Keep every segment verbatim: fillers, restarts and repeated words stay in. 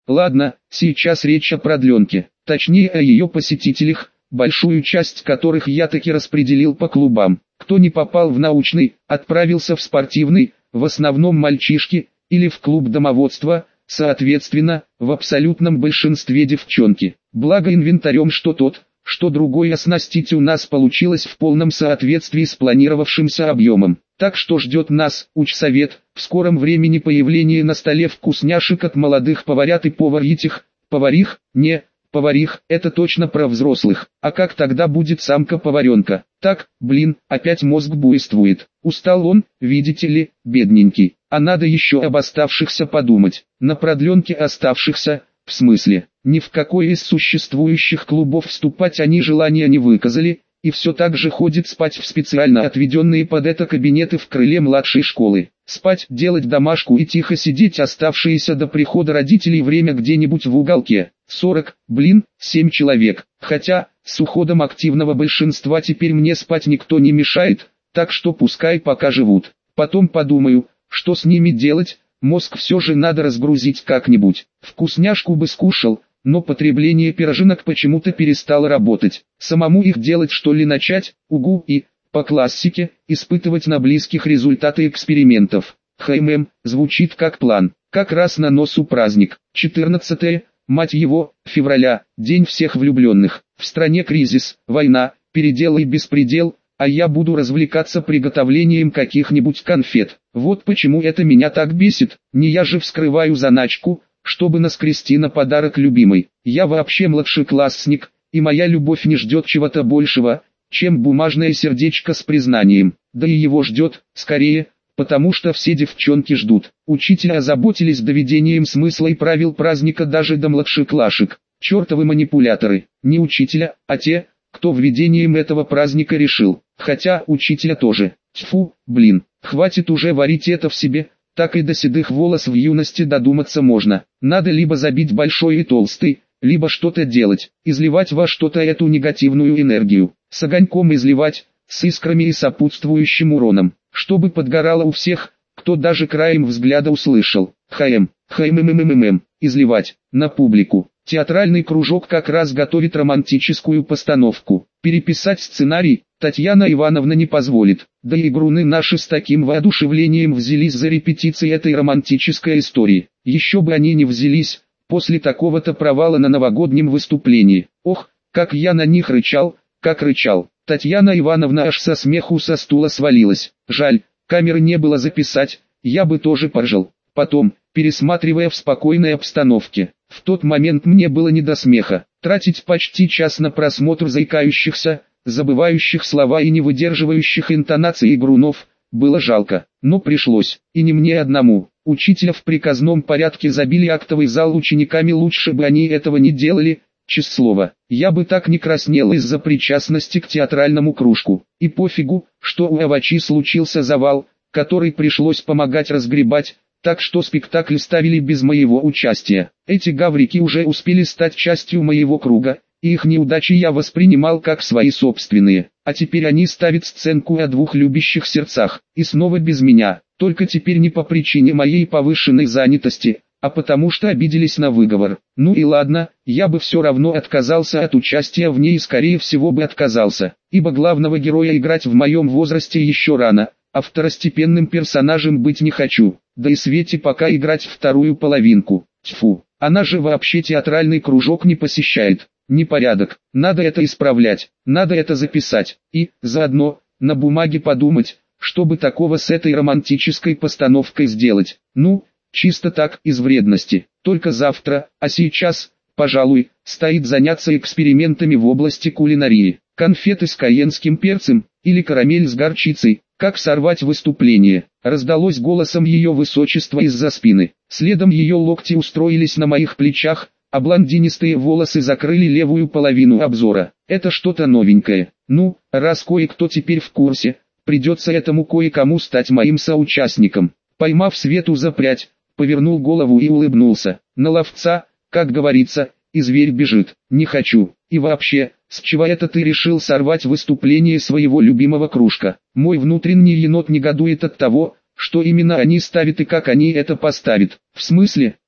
Ладно, сейчас речь о продленке, точнее о ее посетителях, большую часть которых я таки распределил по клубам. Кто не попал в научный, отправился в спортивный, в основном мальчишки, или в клуб домоводства, соответственно, в абсолютном большинстве девчонки. Благо инвентарем что тот, что другой оснастить у нас получилось в полном соответствии с планировавшимся объемом. Так что ждет нас, учсовет, в скором времени появление на столе вкусняшек от молодых поварят и поваритих, поварих, не, поварих, это точно про взрослых. А как тогда будет самка-поваренка? Так, блин, опять мозг буйствует. Устал он, видите ли, бедненький. А надо еще об оставшихся подумать. На продленке оставшихся, в смысле, ни в какой из существующих клубов вступать они желания не выказали, и все так же ходит спать в специально отведенные под это кабинеты в крыле младшей школы. Спать, делать домашку и тихо сидеть оставшиеся до прихода родителей время где-нибудь в уголке. сорок, блин, семь человек. Хотя, с уходом активного большинства теперь мне спать никто не мешает, так что пускай пока живут. Потом подумаю, что с ними делать, мозг все же надо разгрузить как-нибудь. Вкусняшку бы скушал, но потребление пироженок почему-то перестало работать. Самому их делать что ли начать, угу, и, по классике, испытывать на близких результаты экспериментов. ХММ, звучит как план. Как раз на носу праздник. четырнадцатое, мать его, февраля, день всех влюбленных. В стране кризис, война, передел и беспредел, а я буду развлекаться приготовлением каких-нибудь конфет. Вот почему это меня так бесит, не я же вскрываю заначку, чтобы наскрести на подарок любимой. Я вообще младшеклассник, и моя любовь не ждет чего-то большего, чем бумажное сердечко с признанием. Да и его ждет, скорее, потому что все девчонки ждут. Учителя озаботились доведением смысла и правил праздника даже до младшеклашек. Чертовы манипуляторы, не учителя, а те, кто введением этого праздника решил. Хотя учителя тоже. Тьфу, блин, хватит уже варить это в себе. Так и до седых волос в юности додуматься можно. Надо либо забить большой и толстый, либо что-то делать, изливать во что-то эту негативную энергию. С огоньком изливать, с искрами и сопутствующим уроном, чтобы подгорало у всех, кто даже краем взгляда услышал. ХМ, ХМММММ, изливать, на публику. Театральный кружок как раз готовит романтическую постановку. Переписать сценарий Татьяна Ивановна не позволит. Да и игруны наши с таким воодушевлением взялись за репетиции этой романтической истории. Еще бы они не взялись, после такого-то провала на новогоднем выступлении. Ох, как я на них рычал, как рычал. Татьяна Ивановна аж со смеху со стула свалилась. Жаль, камеры не было записать, я бы тоже поржал. Потом, пересматривая в спокойной обстановке, в тот момент мне было не до смеха. Тратить почти час на просмотр заикающихся, забывающих слова и не выдерживающих интонаций игрунов, было жалко, но пришлось, и не мне одному. Учителя в приказном порядке забили актовый зал учениками, лучше бы они этого не делали, честное слово. Я бы так не краснел из-за причастности к театральному кружку. И пофигу, что у Авачи случился завал, который пришлось помогать разгребать, так что спектакль ставили без моего участия. Эти гаврики уже успели стать частью моего круга, и их неудачи я воспринимал как свои собственные. А теперь они ставят сценку о двух любящих сердцах, и снова без меня, только теперь не по причине моей повышенной занятости, а потому что обиделись на выговор. Ну и ладно, я бы все равно отказался от участия в ней и скорее всего бы отказался, ибо главного героя играть в моем возрасте еще рано, а второстепенным персонажем быть не хочу, да и Свете пока играть вторую половинку. Тьфу, она же вообще театральный кружок не посещает. Непорядок, надо это исправлять, надо это записать, и, заодно, на бумаге подумать, чтобы такого с этой романтической постановкой сделать. Ну, чисто так, из вредности, только завтра, а сейчас, пожалуй, стоит заняться экспериментами в области кулинарии. Конфеты с кайенским перцем, или карамель с горчицей, как сорвать выступление, раздалось голосом ее высочества из-за спины. Следом ее локти устроились на моих плечах, а блондинистые волосы закрыли левую половину обзора. Это что-то новенькое. Ну, раз кое-кто теперь в курсе, придется этому кое-кому стать моим соучастником. Поймав Свету за прядь, повернул голову и улыбнулся. На ловца, как говорится, и зверь бежит. Не хочу. И вообще, с чего это ты решил сорвать выступление своего любимого кружка? Мой внутренний енот негодует от того, что именно они ставят и как они это поставят. В смысле,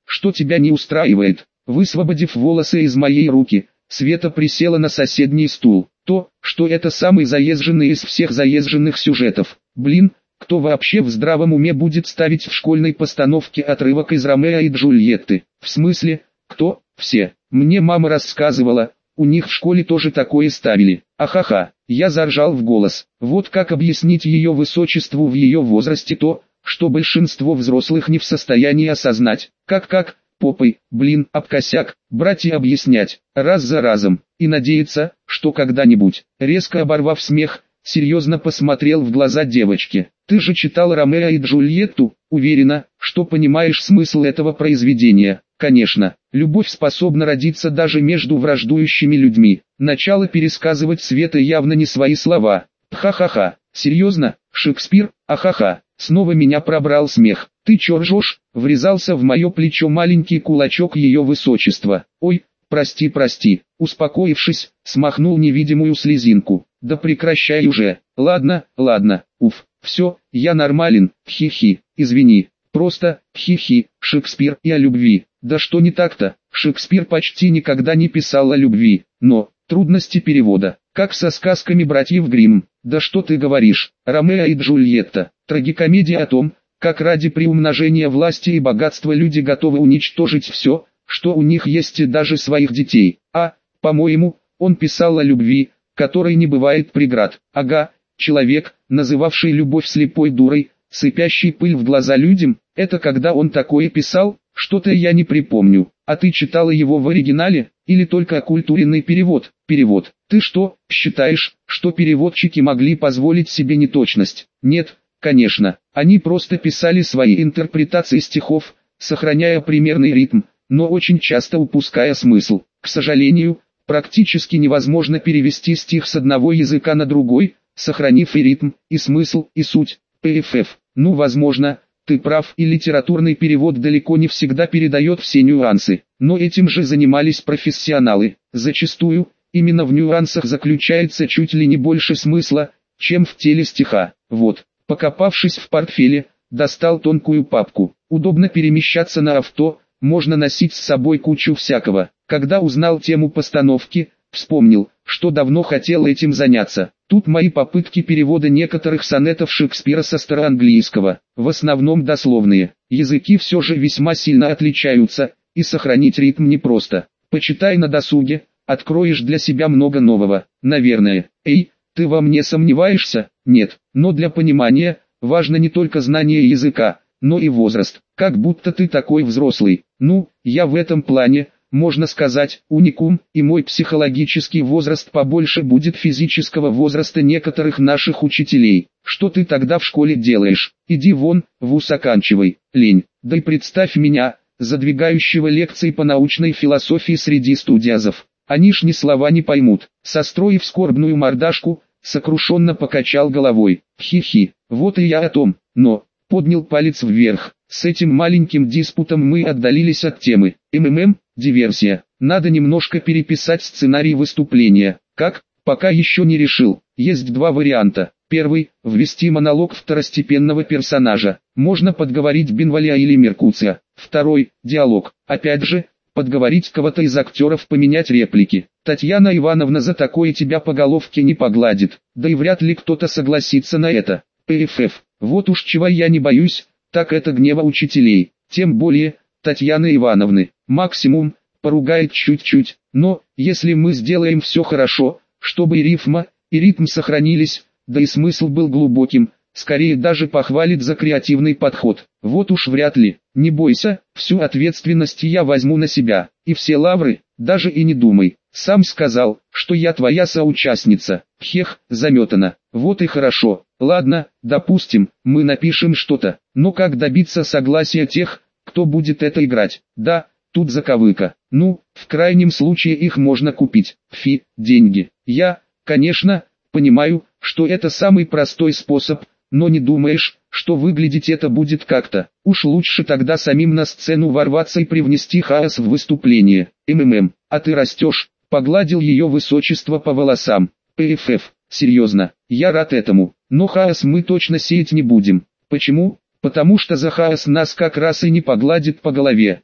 что тебя не устраивает?» Высвободив волосы из моей руки, Света присела на соседний стул. То, что это самый заезженный из всех заезженных сюжетов. Блин, кто вообще в здравом уме будет ставить в школьной постановке отрывок из Ромео и Джульетты? В смысле, кто? Все. Мне мама рассказывала, у них в школе тоже такое ставили. Ахаха, я заржал в голос. Вот как объяснить ее высочеству в ее возрасте то, что большинство взрослых не в состоянии осознать. Как-как? Попой, блин, об косяк, брать и объяснять, раз за разом, и надеяться, что когда-нибудь, резко оборвав смех, серьезно посмотрел в глаза девочки. «Ты же читал Ромео и Джульетту, уверена, что понимаешь смысл этого произведения?» «Конечно, любовь способна родиться даже между враждующими людьми». Начало пересказывать Света явно не свои слова. «Ха-ха-ха, серьезно, Шекспир, ахаха». Снова меня пробрал смех. «Ты чё ржёшь?» — врезался в мое плечо маленький кулачок ее высочества. «Ой, прости, прости». Успокоившись, смахнул невидимую слезинку. «Да прекращай уже. Ладно, ладно, уф, все, я нормален, хи-хи, извини, просто, хи-хи, Шекспир и о любви». Да что не так-то, Шекспир почти никогда не писал о любви, но, трудности перевода, как со сказками братьев Гримм. Да что ты говоришь, Ромео и Джульетта, трагикомедия о том, как ради приумножения власти и богатства люди готовы уничтожить все, что у них есть, и даже своих детей. А, по-моему, он писал о любви, которой не бывает преград. Ага, человек, называвший любовь слепой дурой, сыпящий пыль в глаза людям, это когда он такое писал? Что-то я не припомню. А ты читала его в оригинале, или только оккультуренный перевод? Перевод. Ты что, считаешь, что переводчики могли позволить себе неточность? Нет, конечно. Они просто писали свои интерпретации стихов, сохраняя примерный ритм, но очень часто упуская смысл. К сожалению, практически невозможно перевести стих с одного языка на другой, сохранив и ритм, и смысл, и суть. ПФФ. Ну, возможно, ты прав, и литературный перевод далеко не всегда передает все нюансы, но этим же занимались профессионалы. Зачастую, именно в нюансах заключается чуть ли не больше смысла, чем в теле стиха. Вот, покопавшись в портфеле, достал тонкую папку. Удобно перемещаться на авто, можно носить с собой кучу всякого. Когда узнал тему постановки, вспомнил, что давно хотел этим заняться. Тут мои попытки перевода некоторых сонетов Шекспира со староанглийского, в основном дословные. Языки все же весьма сильно отличаются, и сохранить ритм непросто. Почитай на досуге, откроешь для себя много нового, наверное. Эй, ты во мне сомневаешься? Нет, но для понимания, важно не только знание языка, но и возраст. Как будто ты такой взрослый. Ну, я в этом плане, можно сказать, уникум, и мой психологический возраст побольше будет физического возраста некоторых наших учителей. Что ты тогда в школе делаешь? Иди вон, вуз оканчивай, лень. Да и представь меня, задвигающего лекции по научной философии среди студиозов. Они ж ни слова не поймут. Состроив скорбную мордашку, сокрушенно покачал головой. Хи-хи, вот и я о том, но... Поднял палец вверх. С этим маленьким диспутом мы отдалились от темы. МММ, диверсия. Надо немножко переписать сценарий выступления. Как? Пока еще не решил. Есть два варианта. Первый – ввести монолог второстепенного персонажа. Можно подговорить Бенволя или Меркуция. Второй – диалог. Опять же, подговорить кого-то из актеров поменять реплики. Татьяна Ивановна за такое тебя по головке не погладит. Да и вряд ли кто-то согласится на это. ПФФ. Вот уж чего я не боюсь, так это гнева учителей, тем более, Татьяны Ивановны. Максимум, поругает чуть-чуть, но, если мы сделаем все хорошо, чтобы и рифма, и ритм сохранились, да и смысл был глубоким, скорее даже похвалит за креативный подход. Вот уж вряд ли, не бойся, всю ответственность я возьму на себя, и все лавры, даже и не думай. Сам сказал, что я твоя соучастница. Хех, заметано. Вот и хорошо. Ладно, допустим, мы напишем что-то. Но как добиться согласия тех, кто будет это играть? Да, тут заковыка. Ну, в крайнем случае их можно купить. Фи, деньги. Я, конечно, понимаю, что это самый простой способ, но не думаешь, что выглядеть это будет как-то. Уж лучше тогда самим на сцену ворваться и привнести хаос в выступление. МММ, а ты растешь. Погладил ее высочество по волосам. ПФФ, серьезно, я рад этому, но хаос мы точно сеять не будем. Почему? Потому что за хаос нас как раз и не погладит по голове.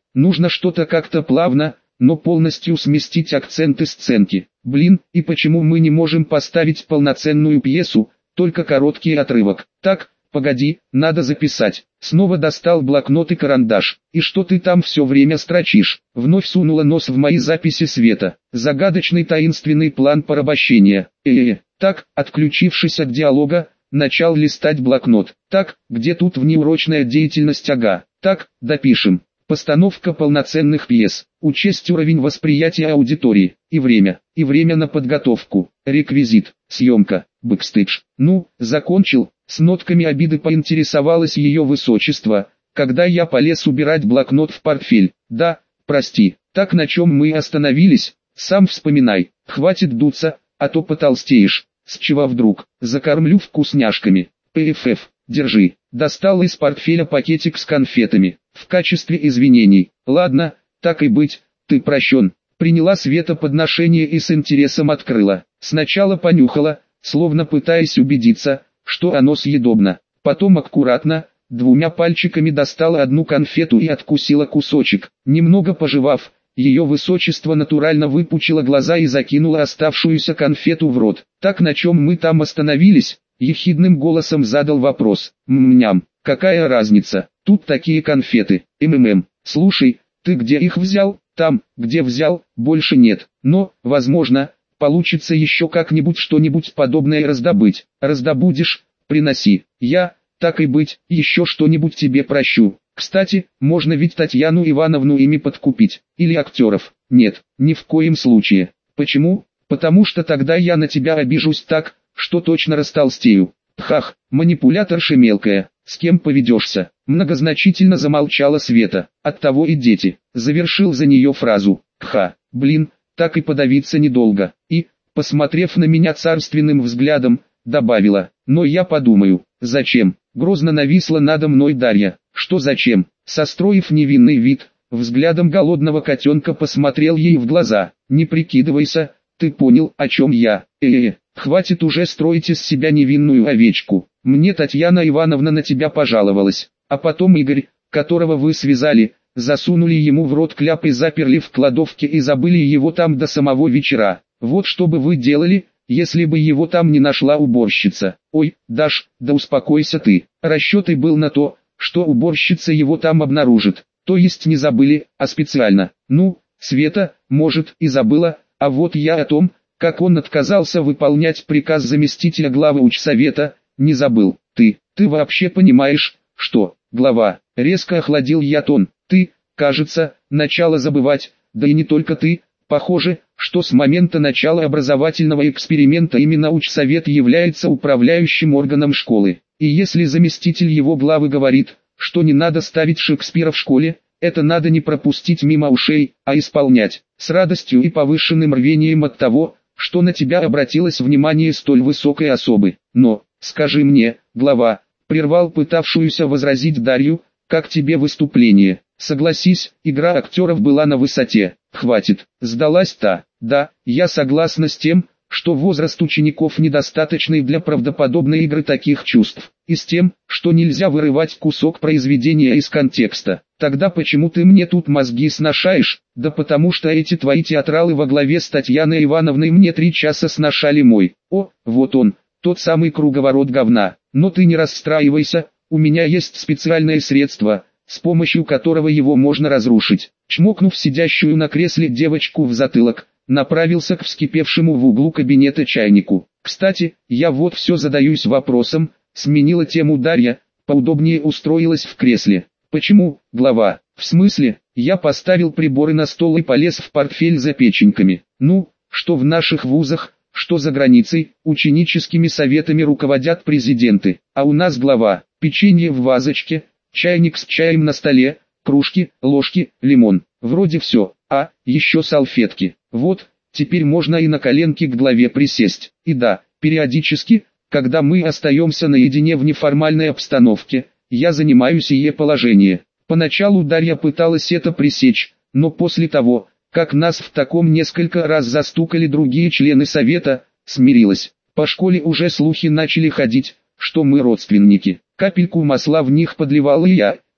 Нужно что-то как-то плавно, но полностью сместить акценты сценки. Блин, и почему мы не можем поставить полноценную пьесу, только короткий отрывок? Так, погоди, надо записать. Снова достал блокнот и карандаш. И что ты там все время строчишь? Вновь сунула нос в мои записи Света. Загадочный таинственный план порабощения. Э-э-э. Так, отключившись от диалога, начал листать блокнот. Так, где тут внеурочная деятельность? Ага. Так, допишем. Постановка полноценных пьес. Учесть уровень восприятия аудитории. И время. И время на подготовку. Реквизит. Съемка. Бэкстейдж. Ну, закончил. С нотками обиды поинтересовалось ее высочество, когда я полез убирать блокнот в портфель. Да, прости. Так, на чем мы остановились? Сам вспоминай. Хватит дуться, а то потолстеешь. С чего вдруг? Закормлю вкусняшками. ПФФ. Держи. Достал из портфеля пакетик с конфетами. В качестве извинений. Ладно, так и быть, ты прощен. Приняла Света подношение и с интересом открыла. Сначала понюхала, словно пытаясь убедиться, что оно съедобно. Потом аккуратно, двумя пальчиками достала одну конфету и откусила кусочек. Немного пожевав, ее высочество натурально выпучило глаза и закинуло оставшуюся конфету в рот. Так, на чем мы там остановились? Ехидным голосом задал вопрос. Мм-ням, какая разница, тут такие конфеты. МММ, слушай, ты где их взял? Там, где взял, больше нет. Но, возможно, получится еще как-нибудь что-нибудь подобное раздобыть. Раздобудешь, приноси. Я, так и быть, еще что-нибудь тебе прощу. Кстати, можно ведь Татьяну Ивановну ими подкупить. Или актеров. Нет, ни в коем случае. Почему? Потому что тогда я на тебя обижусь так, что точно растолстею. Хах, манипуляторша мелкая, с кем поведешься? Многозначительно замолчала Света. Оттого и дети. Завершил за нее фразу. Ха, блин, так и подавиться недолго. И, посмотрев на меня царственным взглядом, добавила. Но я подумаю, зачем? Грозно нависла надо мной Дарья. Что зачем? Состроив невинный вид, взглядом голодного котенка посмотрел ей в глаза. Не прикидывайся, ты понял, о чем я. Э-э, хватит уже строить из себя невинную овечку. Мне Татьяна Ивановна на тебя пожаловалась. А потом Игорь, которого вы связали, засунули ему в рот кляп и заперли в кладовке и забыли его там до самого вечера. Вот что бы вы делали, если бы его там не нашла уборщица? Ой, Даш, да успокойся ты. Расчет и был на то, что уборщица его там обнаружит. То есть не забыли, а специально. Ну, Света, может, и забыла, а вот я о том, как он отказался выполнять приказ заместителя главы учсовета, не забыл. Ты, ты вообще понимаешь, что, глава, резко охладил я тон. Ты, кажется, начала забывать, да и не только ты. Похоже, что с момента начала образовательного эксперимента именно учсовет является управляющим органом школы. И если заместитель его главы говорит, что не надо ставить Шекспира в школе, это надо не пропустить мимо ушей, а исполнять. С радостью и повышенным рвением от того, что на тебя обратилось внимание столь высокой особы. Но, скажи мне, глава, прервал пытавшуюся возразить Дарью, как тебе выступление? Согласись, игра актеров была на высоте. Хватит, сдалась та. Да, я согласна с тем, что возраст учеников недостаточный для правдоподобной игры таких чувств. И с тем, что нельзя вырывать кусок произведения из контекста. Тогда почему ты мне тут мозги сношаешь? Да потому что эти твои театралы во главе с Татьяной Ивановной мне три часа сношали мой. О, вот он, тот самый круговорот говна. Но ты не расстраивайся, у меня есть специальное средство, с помощью которого его можно разрушить. Чмокнув сидящую на кресле девочку в затылок, направился к вскипевшему в углу кабинета чайнику. Кстати, я вот все задаюсь вопросом, сменила тему Дарья, поудобнее устроилась в кресле. Почему, глава? В смысле, я поставил приборы на стол и полез в портфель за печеньками. Ну, что в наших вузах, что за границей, ученическими советами руководят президенты. А у нас глава, печенье в вазочке, чайник с чаем на столе, кружки, ложки, лимон. Вроде все, а, еще салфетки. Вот, теперь можно и на коленки к главе присесть. И да, периодически, когда мы остаемся наедине в неформальной обстановке, я занимаю сие положение. Поначалу Дарья пыталась это пресечь, но после того, как нас в таком несколько раз застукали другие члены совета, смирилась. По школе уже слухи начали ходить, что мы родственники. Капельку масла в них подливал и я,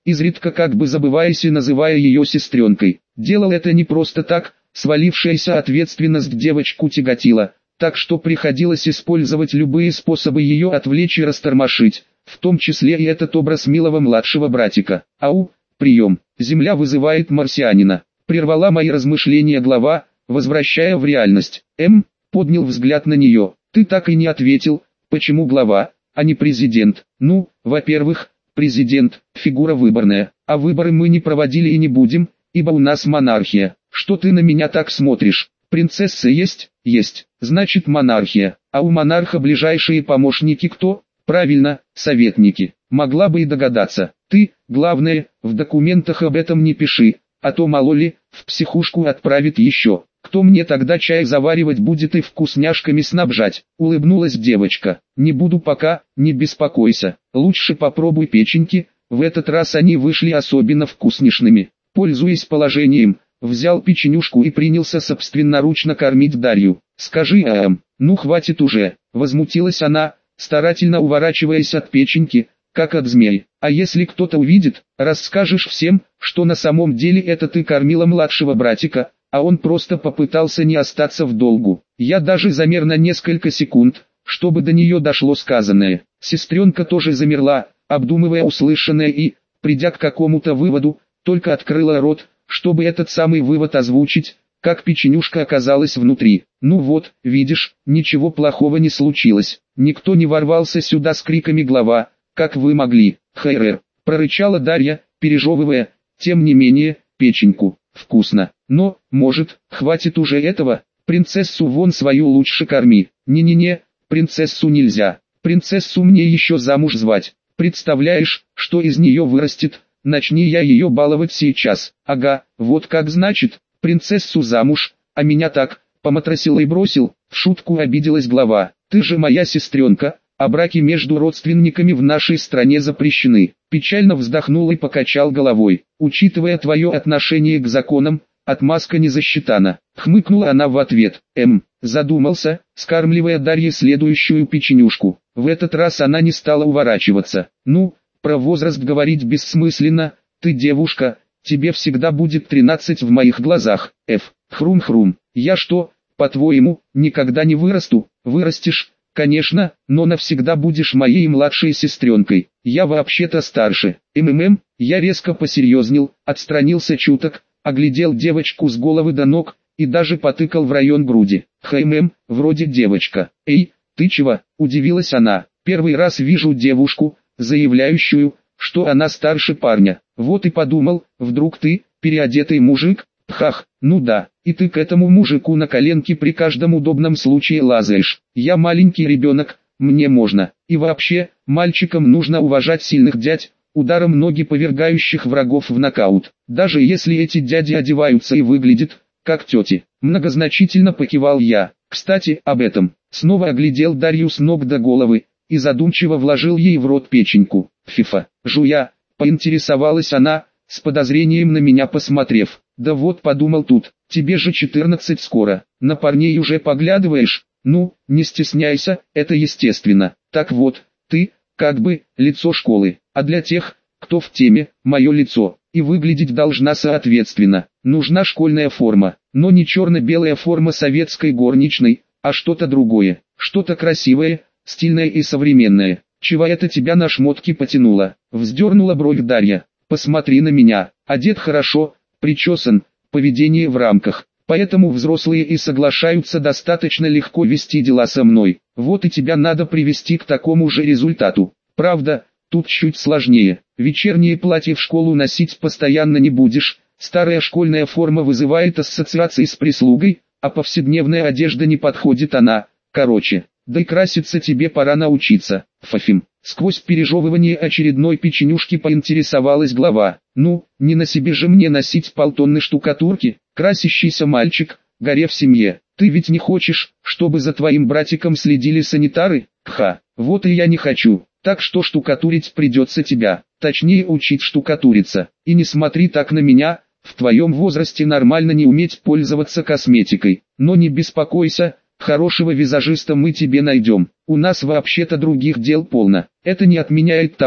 изредка как бы забываясь и называя ее сестренкой. Делал это не просто так, свалившаяся ответственность девочку тяготила, так что приходилось использовать любые способы ее отвлечь и растормошить, в том числе и этот образ милого младшего братика. «Ау, прием, Земля вызывает марсианина», прервала мои размышления глава, возвращая в реальность. М. поднял взгляд на нее. «Ты так и не ответил, почему глава, а не президент?» «Ну, во-первых, президент – фигура выборная, а выборы мы не проводили и не будем, ибо у нас монархия. Что ты на меня так смотришь? Принцесса есть? Есть. Значит монархия. А у монарха ближайшие помощники кто? Правильно, советники. Могла бы и догадаться. Ты, главное, в документах об этом не пиши, а то мало ли, в психушку отправит еще. Кто мне тогда чай заваривать будет и вкусняшками снабжать?» Улыбнулась девочка. «Не буду пока, не беспокойся. Лучше попробуй печеньки, в этот раз они вышли особенно вкуснейшими». Пользуясь положением, взял печенюшку и принялся собственноручно кормить Дарью. «Скажи, эм, ну хватит уже», возмутилась она, старательно уворачиваясь от печеньки, как от змей. «А если кто-то увидит, расскажешь всем, что на самом деле это ты кормила младшего братика, а он просто попытался не остаться в долгу». Я даже замер на несколько секунд, чтобы до нее дошло сказанное. Сестренка тоже замерла, обдумывая услышанное и, придя к какому-то выводу, только открыла рот, чтобы этот самый вывод озвучить, как печенюшка оказалась внутри. «Ну вот, видишь, ничего плохого не случилось. Никто не ворвался сюда с криками глава, как вы могли». «Хайрер», прорычала Дарья, пережевывая, тем не менее, печеньку. «Вкусно. Но, может, хватит уже этого? Принцессу вон свою лучше корми». «Не-не-не, принцессу нельзя. Принцессу мне еще замуж звать. Представляешь, что из нее вырастет? Начни я ее баловать сейчас». «Ага, вот как значит, принцессу замуж, а меня так, поматросил и бросил», в шутку обиделась глава. «Ты же моя сестренка, а браки между родственниками в нашей стране запрещены». Печально вздохнул и покачал головой. «Учитывая твое отношение к законам, отмазка не засчитана». Хмыкнула она в ответ. М. задумался, скармливая Дарье следующую печенюшку. В этот раз она не стала уворачиваться. «Ну, про возраст говорить бессмысленно, ты девушка, тебе всегда будет тринадцать в моих глазах». Ф. Хрум-хрум. «Я что, по-твоему, никогда не вырасту?» «Вырастешь, конечно, но навсегда будешь моей младшей сестренкой. Я вообще-то старше». МММ. Я резко посерьезнел, отстранился чуток, оглядел девочку с головы до ног, и даже потыкал в район груди. «ХММ, вроде девочка». «Эй, ты чего?» – удивилась она. «Первый раз вижу девушку, заявляющую, что она старше парня. Вот и подумал, вдруг ты, переодетый мужик?» «Пхах, ну да, и ты к этому мужику на коленке при каждом удобном случае лазаешь. Я маленький ребенок, мне можно. И вообще, мальчикам нужно уважать сильных дядь, ударом ноги повергающих врагов в нокаут. Даже если эти дяди одеваются и выглядят, как тети». Многозначительно покивал я. «Кстати, об этом». Снова оглядел Дарью с ног до головы, и задумчиво вложил ей в рот печеньку. «Фифа». Жуя, поинтересовалась она, с подозрением на меня посмотрев. «Да вот подумал тут, тебе же четырнадцать скоро, на парней уже поглядываешь? Ну, не стесняйся, это естественно. Так вот, ты, как бы, лицо школы, а для тех, кто в теме, мое лицо, и выглядеть должна соответственно. Нужна школьная форма, но не черно-белая форма советской горничной, а что-то другое, что-то красивое, стильное и современное». «Чего это тебя на шмотки потянуло?» — вздернула бровь Дарья. «Посмотри на меня, одет хорошо, причесан, поведение в рамках, поэтому взрослые и соглашаются достаточно легко вести дела со мной. Вот и тебя надо привести к такому же результату. Правда, тут чуть сложнее. Вечернее платье в школу носить постоянно не будешь, старая школьная форма вызывает ассоциации с прислугой, а повседневная одежда не подходит она, короче. Да и краситься тебе пора научиться». Фафим. Сквозь пережевывание очередной печенюшки поинтересовалась глава. «Ну, не на себе же мне носить полтонны штукатурки, красящийся мальчик, горе в семье. Ты ведь не хочешь, чтобы за твоим братиком следили санитары?» «Ха, вот и я не хочу, так что штукатурить придется тебя, точнее учить штукатуриться. И не смотри так на меня, в твоем возрасте нормально не уметь пользоваться косметикой. Но не беспокойся, хорошего визажиста мы тебе найдем. У нас вообще-то других дел полно. Это не отменяет того,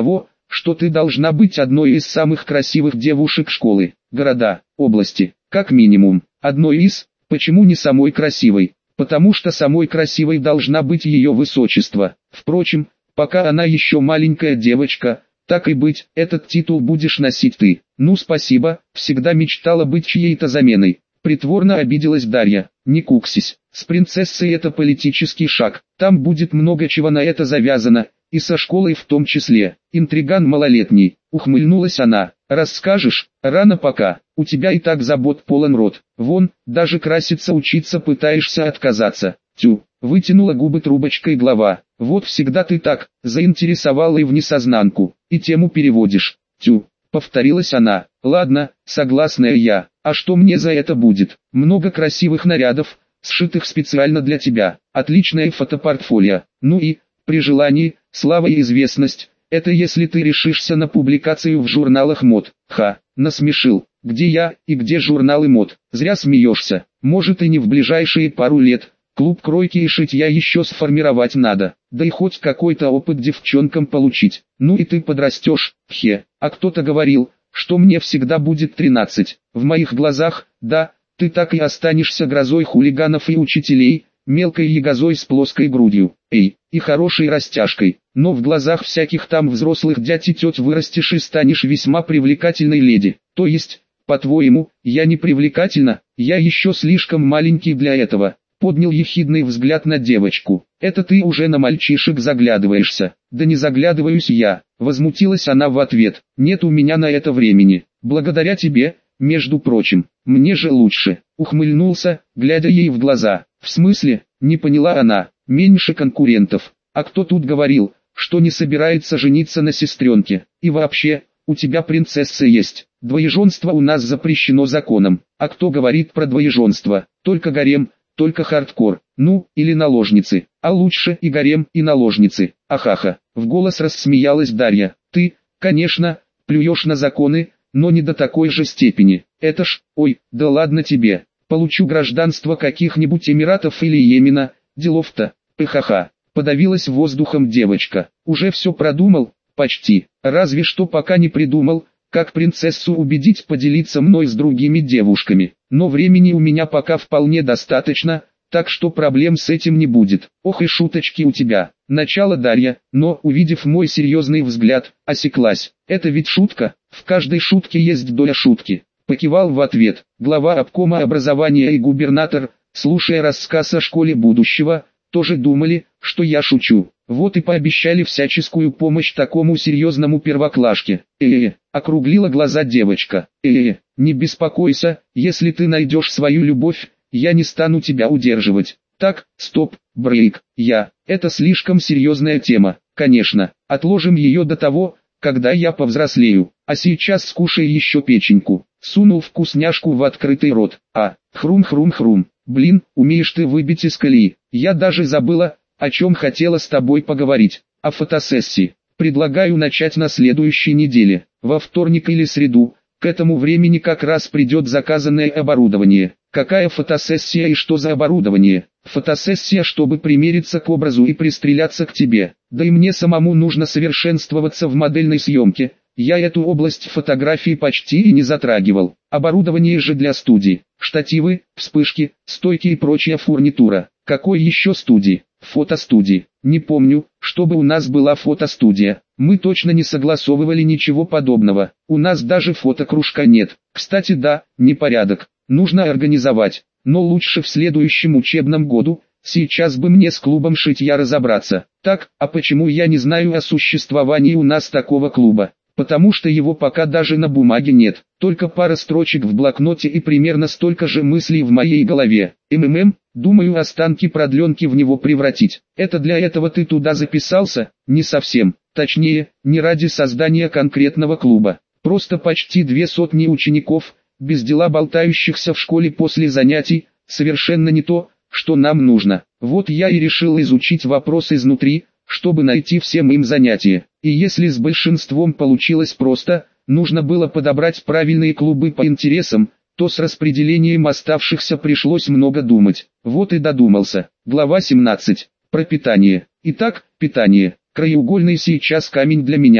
что ты должна быть одной из самых красивых девушек школы, города, области, как минимум. Одной из, почему не самой красивой? Потому что самой красивой должна быть ее высочество. Впрочем, пока она еще маленькая девочка, так и быть, этот титул будешь носить ты. Ну спасибо, всегда мечтала быть чьей-то заменой. Притворно обиделась Дарья. Не куксись, с принцессой это политический шаг, там будет много чего на это завязано, и со школой в том числе. Интриган малолетний, ухмыльнулась она. Расскажешь, рано пока, у тебя и так забот полон рот. Вон, даже краситься учиться пытаешься отказаться. Тю, вытянула губы трубочкой глава. Вот всегда ты так, заинтересовала и в несознанку, и тему переводишь. Тю, повторилась она. Ладно, согласная я, а что мне за это будет? Много красивых нарядов, сшитых специально для тебя, отличное фотопортфолио, ну и, при желании, слава и известность. Это если ты решишься на публикацию в журналах мод. Ха, насмешил. Где я, и где журналы мод? Зря смеешься. Может и не в ближайшие пару лет. Клуб кройки и шитья еще сформировать надо. Да и хоть какой-то опыт девчонкам получить. Ну и ты подрастешь, хе. А кто-то говорил, что мне всегда будет тринадцать. В моих глазах, да, ты так и останешься грозой хулиганов и учителей, мелкой ягозой с плоской грудью, эй, и хорошей растяжкой. Но в глазах всяких там взрослых дядь и тет вырастешь и станешь весьма привлекательной леди. То есть, по-твоему, я не привлекательна, я еще слишком маленький для этого. Поднял ехидный взгляд на девочку. Это ты уже на мальчишек заглядываешься. Да не заглядываюсь я. Возмутилась она в ответ. Нет у меня на это времени. Благодаря тебе, между прочим, мне же лучше. Ухмыльнулся, глядя ей в глаза. В смысле, не поняла она, меньше конкурентов. А кто тут говорил, что не собирается жениться на сестренке? И вообще, у тебя принцесса есть. Двоеженство у нас запрещено законом. А кто говорит про двоеженство? Только гарем, только хардкор. Ну, или наложницы. А лучше и гарем, и наложницы. Ахаха. В голос рассмеялась Дарья. Ты, конечно, плюешь на законы, но не до такой же степени. Это ж, ой, да ладно тебе. Получу гражданство каких-нибудь Эмиратов или Йемена, делов-то. Пыхаха. Подавилась воздухом девочка. Уже все продумал? Почти. Разве что пока не придумал, как принцессу убедить поделиться мной с другими девушками. Но времени у меня пока вполне достаточно, так что проблем с этим не будет. Ох и шуточки у тебя. Начало Дарья, но, увидев мой серьезный взгляд, осеклась. Это ведь шутка, в каждой шутке есть доля шутки. Покивал в ответ. Глава обкома образования и губернатор, слушая рассказ о школе будущего, тоже думали, что я шучу. Вот и пообещали всяческую помощь такому серьезному первоклашке. Э-э, округлила глаза девочка. Э-э, не беспокойся, если ты найдешь свою любовь, я не стану тебя удерживать. Так, стоп, брейк, я, это слишком серьезная тема, конечно, отложим ее до того, когда я повзрослею, а сейчас скушай еще печеньку. Сунул вкусняшку в открытый рот, а, хрум-хрум-хрум, блин, умеешь ты выбить из колеи, я даже забыла, о чем хотела с тобой поговорить, о фотосессии. Предлагаю начать на следующей неделе, во вторник или среду, к этому времени как раз придет заказанное оборудование. Какая фотосессия и что за оборудование? Фотосессия, чтобы примериться к образу и пристреляться к тебе. Да и мне самому нужно совершенствоваться в модельной съемке. Я эту область фотографии почти и не затрагивал. Оборудование же для студии. Штативы, вспышки, стойки и прочая фурнитура. Какой еще студии? Фотостудии. Не помню, чтобы у нас была фотостудия. Мы точно не согласовывали ничего подобного. У нас даже фотокружка нет. Кстати, да, непорядок. Нужно организовать. Но лучше в следующем учебном году. Сейчас бы мне с клубом шитья разобраться. Так, а почему я не знаю о существовании у нас такого клуба? Потому что его пока даже на бумаге нет. Только пара строчек в блокноте и примерно столько же мыслей в моей голове. МММ, думаю останки продленки в него превратить. Это для этого ты туда записался? Не совсем. Точнее, не ради создания конкретного клуба. Просто почти две сотни учеников, без дела болтающихся в школе после занятий, совершенно не то, что нам нужно. Вот я и решил изучить вопрос изнутри, чтобы найти всем им занятия. И если с большинством получилось просто, нужно было подобрать правильные клубы по интересам, то с распределением оставшихся пришлось много думать. Вот и додумался. Глава семнадцать. Про питание. Итак, питание. Краеугольный сейчас камень для меня.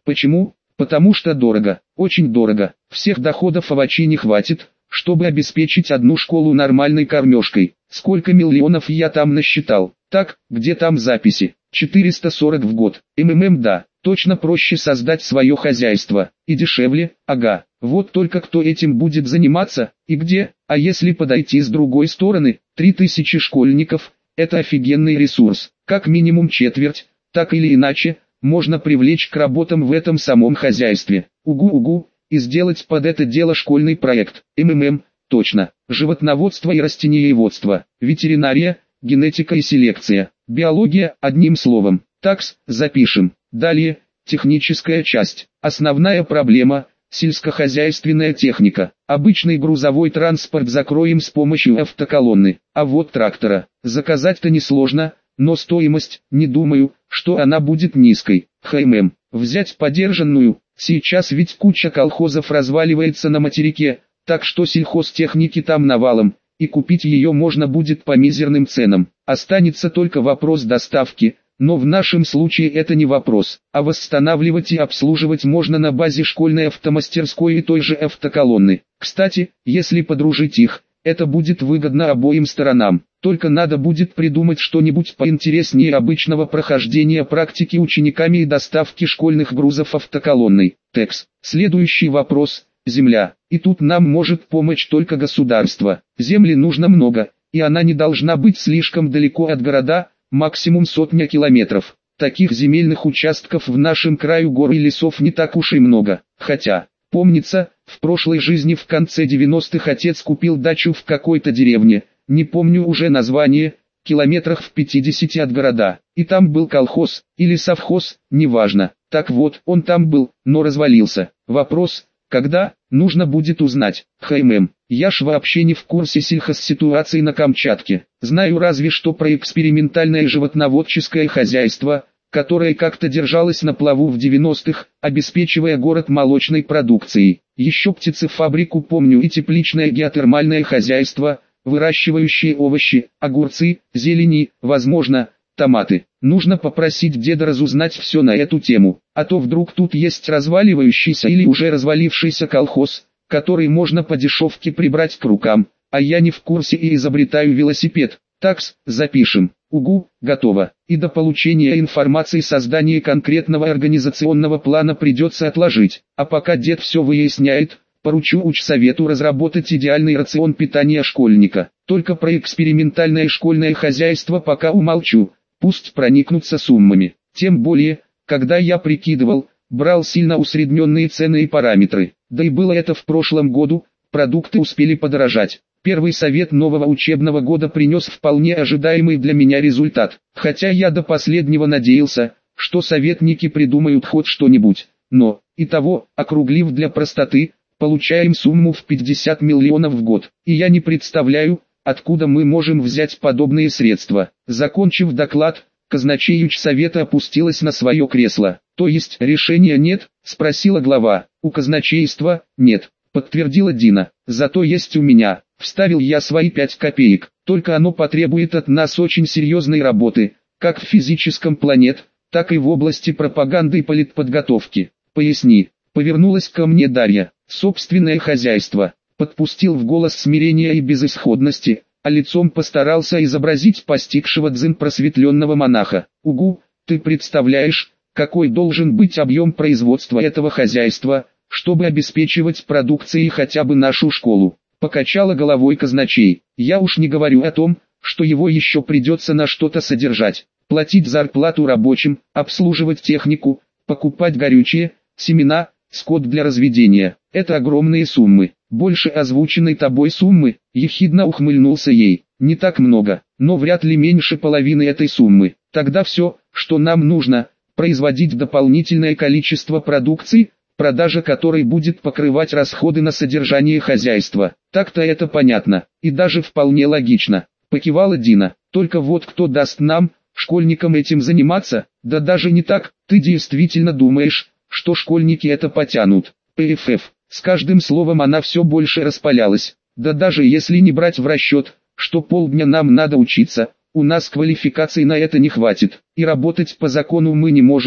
Почему? Потому что дорого, очень дорого. Всех доходов Авачи не хватит, чтобы обеспечить одну школу нормальной кормежкой. Сколько миллионов я там насчитал? Так, где там записи? четыреста сорок в год. МММ, да, точно проще создать свое хозяйство. И дешевле, ага. Вот только кто этим будет заниматься, и где? А если подойти с другой стороны, три тысячи школьников, это офигенный ресурс. Как минимум четверть, так или иначе, можно привлечь к работам в этом самом хозяйстве. Угу-угу, и сделать под это дело школьный проект. МММ, точно. Животноводство и растениеводство, ветеринария, генетика и селекция, биология, одним словом. Такс, запишем. Далее, техническая часть. Основная проблема – сельскохозяйственная техника. Обычный грузовой транспорт закроем с помощью автоколонны. А вот трактора. Заказать-то несложно, но стоимость, не думаю, что она будет низкой. ХММ. Взять подержанную. Сейчас ведь куча колхозов разваливается на материке, так что сельхозтехники там навалом, и купить ее можно будет по мизерным ценам. Останется только вопрос доставки, но в нашем случае это не вопрос, а восстанавливать и обслуживать можно на базе школьной автомастерской и той же автоколонны. Кстати, если подружить их, это будет выгодно обоим сторонам. Только надо будет придумать что-нибудь поинтереснее обычного прохождения практики учениками и доставки школьных грузов автоколонной. Текс. Следующий вопрос. Земля. И тут нам может помочь только государство. Земли нужно много, и она не должна быть слишком далеко от города, максимум сотня километров. Таких земельных участков в нашем краю гор и лесов не так уж и много. Хотя, помнится, в прошлой жизни в конце девяностых отец купил дачу в какой-то деревне, не помню уже название, километрах в пятидесяти от города. И там был колхоз, или совхоз, неважно. Так вот, он там был, но развалился. Вопрос, когда, нужно будет узнать. ХММ. Я ж вообще не в курсе сельхозситуации на Камчатке. Знаю разве что про экспериментальное животноводческое хозяйство, которое как-то держалось на плаву в девяностых, обеспечивая город молочной продукцией. Еще птицефабрику помню и тепличное геотермальное хозяйство, выращивающие овощи, огурцы, зелени, возможно, томаты. Нужно попросить деда разузнать все на эту тему, а то вдруг тут есть разваливающийся или уже развалившийся колхоз, который можно по дешевке прибрать к рукам, а я не в курсе и изобретаю велосипед. Такс, запишем. Угу, готово. И до получения информации создание конкретного организационного плана придется отложить, а пока дед все выясняет, поручу учсовету разработать идеальный рацион питания школьника. Только про экспериментальное школьное хозяйство пока умолчу, пусть проникнутся суммами. Тем более, когда я прикидывал, брал сильно усредненные цены и параметры. Да и было это в прошлом году, продукты успели подорожать. Первый совет нового учебного года принес вполне ожидаемый для меня результат. Хотя я до последнего надеялся, что советники придумают хоть что-нибудь. Но, итого, округлив для простоты, получаем сумму в пятьдесят миллионов в год. И я не представляю, откуда мы можем взять подобные средства. Закончив доклад, казначеюч совета опустилась на свое кресло. То есть решения нет? Спросила глава. У казначейства нет, подтвердила Дина. Зато есть у меня. Вставил я свои пять копеек. Только оно потребует от нас очень серьезной работы, как в физическом плане, так и в области пропаганды и политподготовки. Поясни. Повернулась ко мне Дарья. Собственное хозяйство. Подпустил в голос смирения и безысходности, а лицом постарался изобразить постигшего дзен просветленного монаха. Угу, ты представляешь, какой должен быть объем производства этого хозяйства, чтобы обеспечивать продукцией хотя бы нашу школу. Покачала головой казначей. Я уж не говорю о том, что его еще придется на что-то содержать, платить зарплату рабочим, обслуживать технику, покупать горючее, семена, скот для разведения. Это огромные суммы. Больше озвученной тобой суммы, ехидно ухмыльнулся ей. Не так много, но вряд ли меньше половины этой суммы. Тогда все, что нам нужно, производить дополнительное количество продукции, продажа которой будет покрывать расходы на содержание хозяйства. Так-то это понятно, и даже вполне логично. Покивала Дина. Только вот кто даст нам, школьникам, этим заниматься? Да даже не так. Ты действительно думаешь, что школьники это потянут? ПФФ. С каждым словом она все больше распалялась. Да даже если не брать в расчет, что полдня нам надо учиться, у нас квалификации на это не хватит. И работать по закону мы не можем.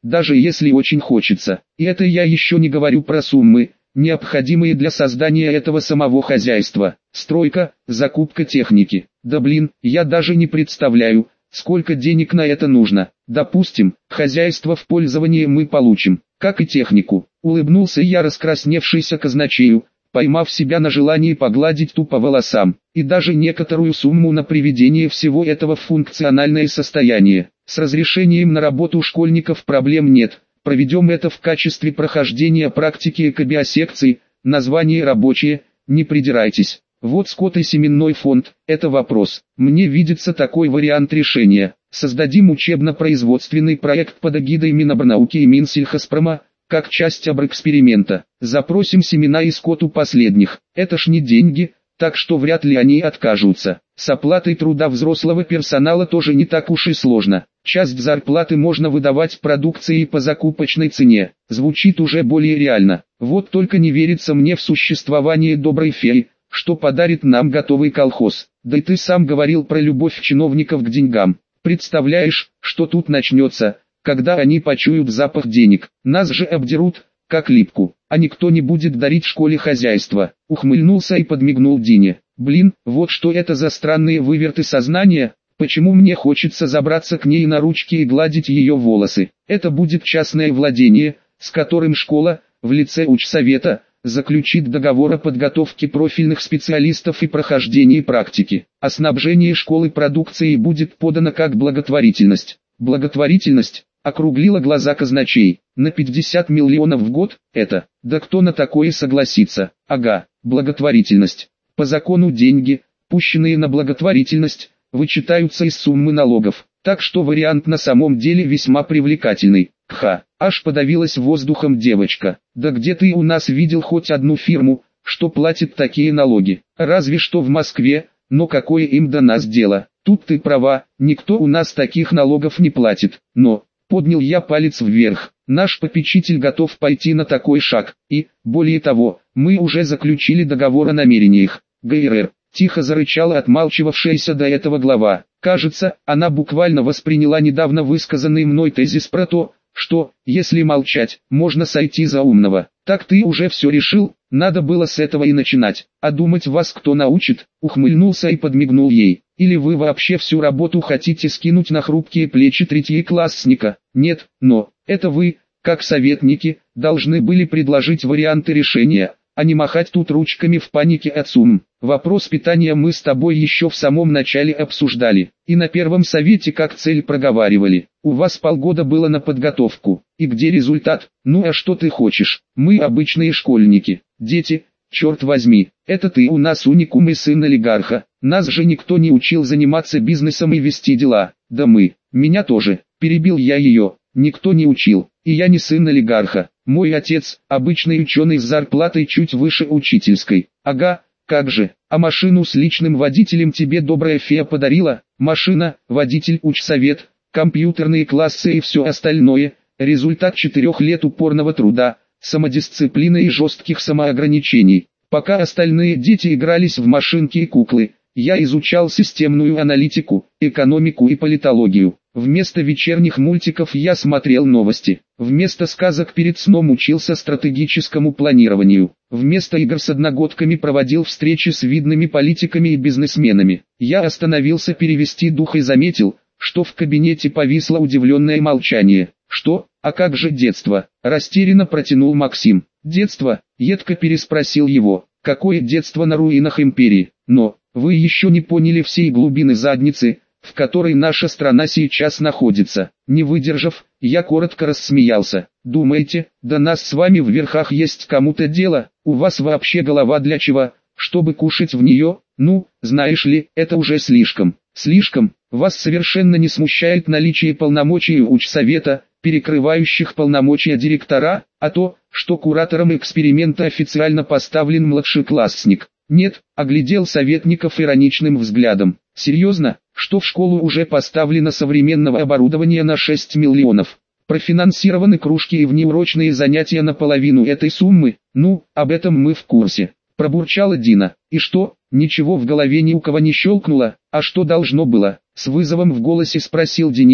даже если очень хочется. И это я еще не говорю про суммы, необходимые для создания этого самого хозяйства. Стройка, закупка техники. Да блин, я даже не представляю, сколько денег на это нужно. Допустим, хозяйство в пользование мы получим, как и технику. Улыбнулся я раскрасневшийся казначею, поймав себя на желании погладить тупо волосам, и даже некоторую сумму на приведение всего этого в функциональное состояние. С разрешением на работу школьников проблем нет. Проведем это в качестве прохождения практики экобиосекции, название рабочее, не придирайтесь. Вот скот и семенной фонд, это вопрос. Мне видится такой вариант решения. Создадим учебно-производственный проект под эгидой Минобрнауки и Минсельхозпрома, как часть абрэксперимента. Запросим семена и скот у последних. Это ж не деньги, так что вряд ли они откажутся. С оплатой труда взрослого персонала тоже не так уж и сложно. Часть зарплаты можно выдавать продукции по закупочной цене. Звучит уже более реально. Вот только не верится мне в существование доброй феи, что подарит нам готовый колхоз. Да и ты сам говорил про любовь чиновников к деньгам. Представляешь, что тут начнется, когда они почуют запах денег? Нас же обдерут, как липку, а никто не будет дарить школе хозяйство. Ухмыльнулся и подмигнул Дине. Блин, вот что это за странные выверты сознания, почему мне хочется забраться к ней на ручки и гладить ее волосы. Это будет частное владение, с которым школа, в лице учсовета, заключит договор о подготовке профильных специалистов и прохождении практики. А снабжение школы продукцией будет подано как благотворительность. Благотворительность? Округлила глаза казначей. На пятьдесят миллионов в год? Это? Да кто на такое согласится? Ага, благотворительность. По закону деньги, пущенные на благотворительность, вычитаются из суммы налогов. Так что вариант на самом деле весьма привлекательный. Кха, аж подавилась воздухом девочка. Да где ты у нас видел хоть одну фирму, что платит такие налоги? Разве что в Москве, но какое им до нас дело? Тут ты права, никто у нас таких налогов не платит. Но, поднял я палец вверх, наш попечитель готов пойти на такой шаг. И, более того, мы уже заключили договор о намерениях. ГРР. Тихо зарычала отмалчивавшаяся до этого глава. Кажется, она буквально восприняла недавно высказанный мной тезис про то, что, если молчать, можно сойти за умного. Так ты уже все решил, надо было с этого и начинать. А думать вас кто научит? Ухмыльнулся и подмигнул ей. Или вы вообще всю работу хотите скинуть на хрупкие плечи третьеклассника? Нет, но, это вы, как советники, должны были предложить варианты решения, а не махать тут ручками в панике от сумм. Вопрос питания мы с тобой еще в самом начале обсуждали, и на первом совете как цель проговаривали. У вас полгода было на подготовку, и где результат? Ну а что ты хочешь? Мы обычные школьники, дети, черт возьми, это ты у нас уникум и сын олигарха. Нас же никто не учил заниматься бизнесом и вести дела. Да мы, меня тоже, перебил я ее, никто не учил, и я не сын олигарха. Мой отец, обычный ученый с зарплатой чуть выше учительской. Ага, как же, а машину с личным водителем тебе добрая фея подарила? Машина, водитель, учсовет, компьютерные классы и все остальное, результат четырех лет упорного труда, самодисциплины и жестких самоограничений. Пока остальные дети игрались в машинки и куклы, я изучал системную аналитику, экономику и политологию. Вместо вечерних мультиков я смотрел новости. Вместо сказок перед сном учился стратегическому планированию. Вместо игр с одногодками проводил встречи с видными политиками и бизнесменами. Я остановился перевести дух и заметил, что в кабинете повисло удивленное молчание. «Что? А как же детство?» – растерянно протянул Максим. «Детство?» – едко переспросил его. «Какое детство на руинах империи? Но, вы еще не поняли всей глубины задницы, в которой наша страна сейчас находится». Не выдержав, я коротко рассмеялся. «Думаете, до нас с вами в верхах есть кому-то дело? У вас вообще голова для чего? Чтобы кушать в нее? Ну, знаешь ли, это уже слишком. Слишком? Вас совершенно не смущает наличие полномочий у учсовета, перекрывающих полномочия директора, а то, что куратором эксперимента официально поставлен младшеклассник?» «Нет», — оглядел советников ироничным взглядом. «Серьезно, что в школу уже поставлено современного оборудования на шесть миллионов? Профинансированы кружки и внеурочные занятия наполовину этой суммы? Ну, об этом мы в курсе», — пробурчала Дина. «И что, ничего в голове ни у кого не щелкнуло? А что должно было?» — с вызовом в голосе спросил Денис,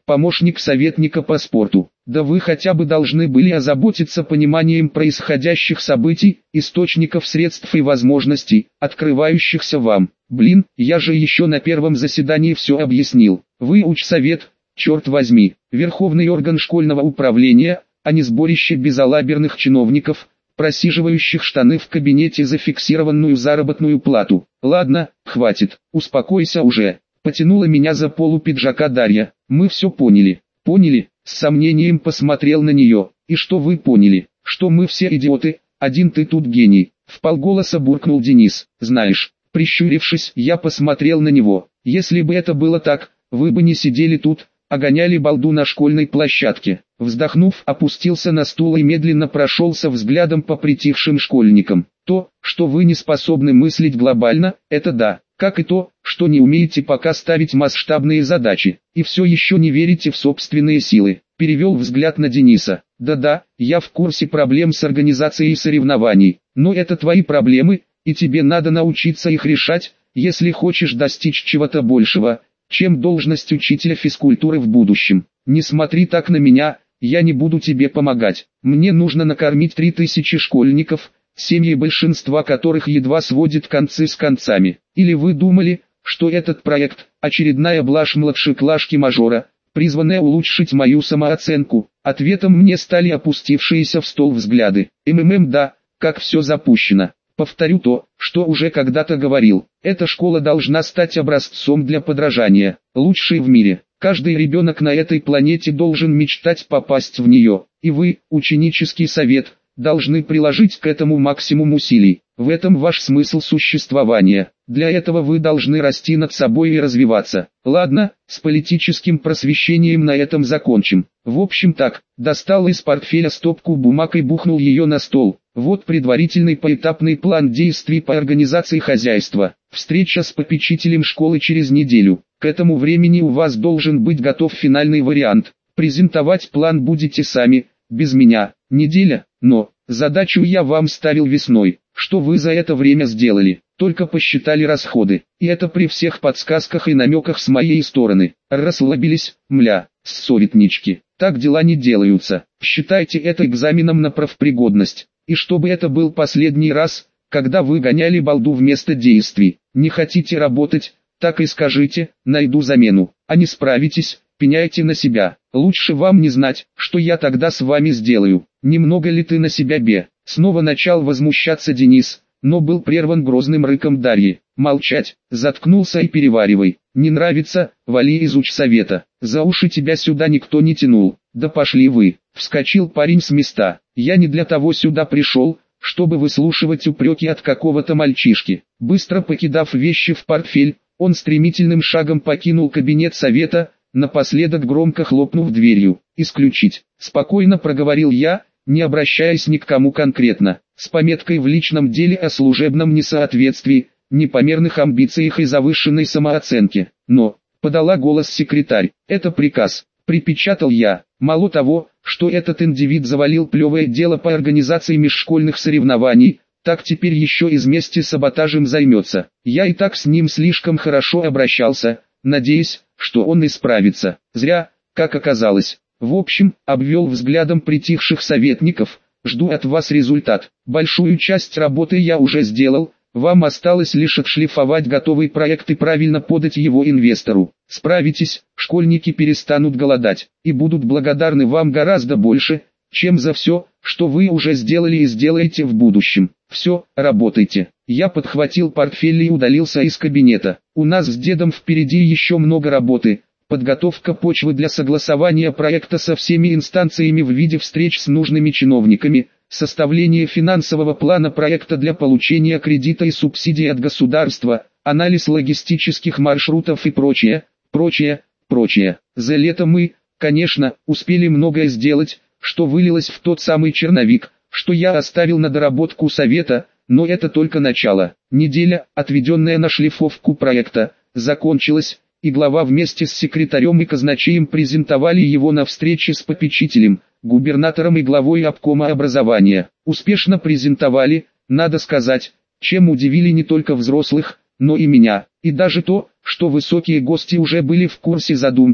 помощник советника по спорту. Да вы хотя бы должны были озаботиться пониманием происходящих событий, источников средств и возможностей, открывающихся вам. Блин, я же еще на первом заседании все объяснил. Вы учсовет, черт возьми, верховный орган школьного управления, а не сборище безалаберных чиновников, просиживающих штаны в кабинете за фиксированную заработную плату. Ладно, хватит, успокойся уже. Потянула меня за полу пиджака Дарья. Мы все поняли. Поняли? С сомнением посмотрел на нее. И что вы поняли? Что мы все идиоты, один ты тут гений. Вполголоса буркнул Денис. Знаешь, прищурившись, я посмотрел на него. Если бы это было так, вы бы не сидели тут, а гоняли балду на школьной площадке. Вздохнув, опустился на стул и медленно прошелся взглядом по притихшим школьникам. То, что вы не способны мыслить глобально, это да. Как и то, что не умеете пока ставить масштабные задачи, и все еще не верите в собственные силы. Перевел взгляд на Дениса. Да-да, я в курсе проблем с организацией соревнований, но это твои проблемы, и тебе надо научиться их решать, если хочешь достичь чего-то большего, чем должность учителя физкультуры в будущем. Не смотри так на меня, я не буду тебе помогать. Мне нужно накормить три тысячи школьников, семьи большинства которых едва сводят концы с концами. Или вы думали, что этот проект – очередная блажь младшеклашки-мажора, призванная улучшить мою самооценку? Ответом мне стали опустившиеся в стол взгляды. МММ да, как все запущено. Повторю то, что уже когда-то говорил. Эта школа должна стать образцом для подражания, лучшей в мире. Каждый ребенок на этой планете должен мечтать попасть в нее. И вы, ученический совет, должны приложить к этому максимум усилий. В этом ваш смысл существования. Для этого вы должны расти над собой и развиваться. Ладно, с политическим просвещением на этом закончим. В общем так, достал из портфеля стопку бумаг и бухнул ее на стол. Вот предварительный поэтапный план действий по организации хозяйства. Встреча с попечителем школы через неделю. К этому времени у вас должен быть готов финальный вариант. Презентовать план будете сами, без меня. Неделя, но задачу я вам ставил весной. Что вы за это время сделали? Только посчитали расходы. И это при всех подсказках и намеках с моей стороны. Расслабились, мля, ссоритнички. Так дела не делаются. Считайте это экзаменом на профпригодность. И чтобы это был последний раз, когда вы гоняли балду вместо действий. Не хотите работать, так и скажите, найду замену. А не справитесь, пеняйте на себя. Лучше вам не знать, что я тогда с вами сделаю. Немного ли ты на себя бе? Снова начал возмущаться Денис, но был прерван грозным рыком Дарьи. Молчать, заткнулся и переваривай. Не нравится, вали из учсовета. За уши тебя сюда никто не тянул. Да пошли вы. Вскочил парень с места. Я не для того сюда пришел, чтобы выслушивать упреки от какого-то мальчишки. Быстро покидав вещи в портфель, он стремительным шагом покинул кабинет совета, напоследок громко хлопнув дверью. «Исключить», — спокойно проговорил я, не обращаясь ни к кому конкретно, с пометкой в личном деле о служебном несоответствии, непомерных амбициях и завышенной самооценке. Но, подала голос секретарь, это приказ, припечатал я. Мало того, что этот индивид завалил плевое дело по организации межшкольных соревнований, так теперь еще и вместе с саботажем займется. Я и так с ним слишком хорошо обращался, надеясь, что он исправится. Зря, как оказалось. В общем, обвел взглядом притихших советников, жду от вас результат. Большую часть работы я уже сделал, вам осталось лишь отшлифовать готовый проект и правильно подать его инвестору. Справитесь, школьники перестанут голодать, и будут благодарны вам гораздо больше, чем за все, что вы уже сделали и сделаете в будущем. Все, работайте. Я подхватил портфель и удалился из кабинета. У нас с дедом впереди еще много работы. Подготовка почвы для согласования проекта со всеми инстанциями в виде встреч с нужными чиновниками, составление финансового плана проекта для получения кредита и субсидий от государства, анализ логистических маршрутов и прочее, прочее, прочее. За лето мы, конечно, успели многое сделать, что вылилось в тот самый черновик, что я оставил на доработку совета, но это только начало. Неделя, отведенная на шлифовку проекта, закончилась, и глава вместе с секретарем и казначеем презентовали его на встрече с попечителем, губернатором и главой обкома образования. Успешно презентовали, надо сказать, чем удивили не только взрослых, но и меня. И даже то, что высокие гости уже были в курсе задумки,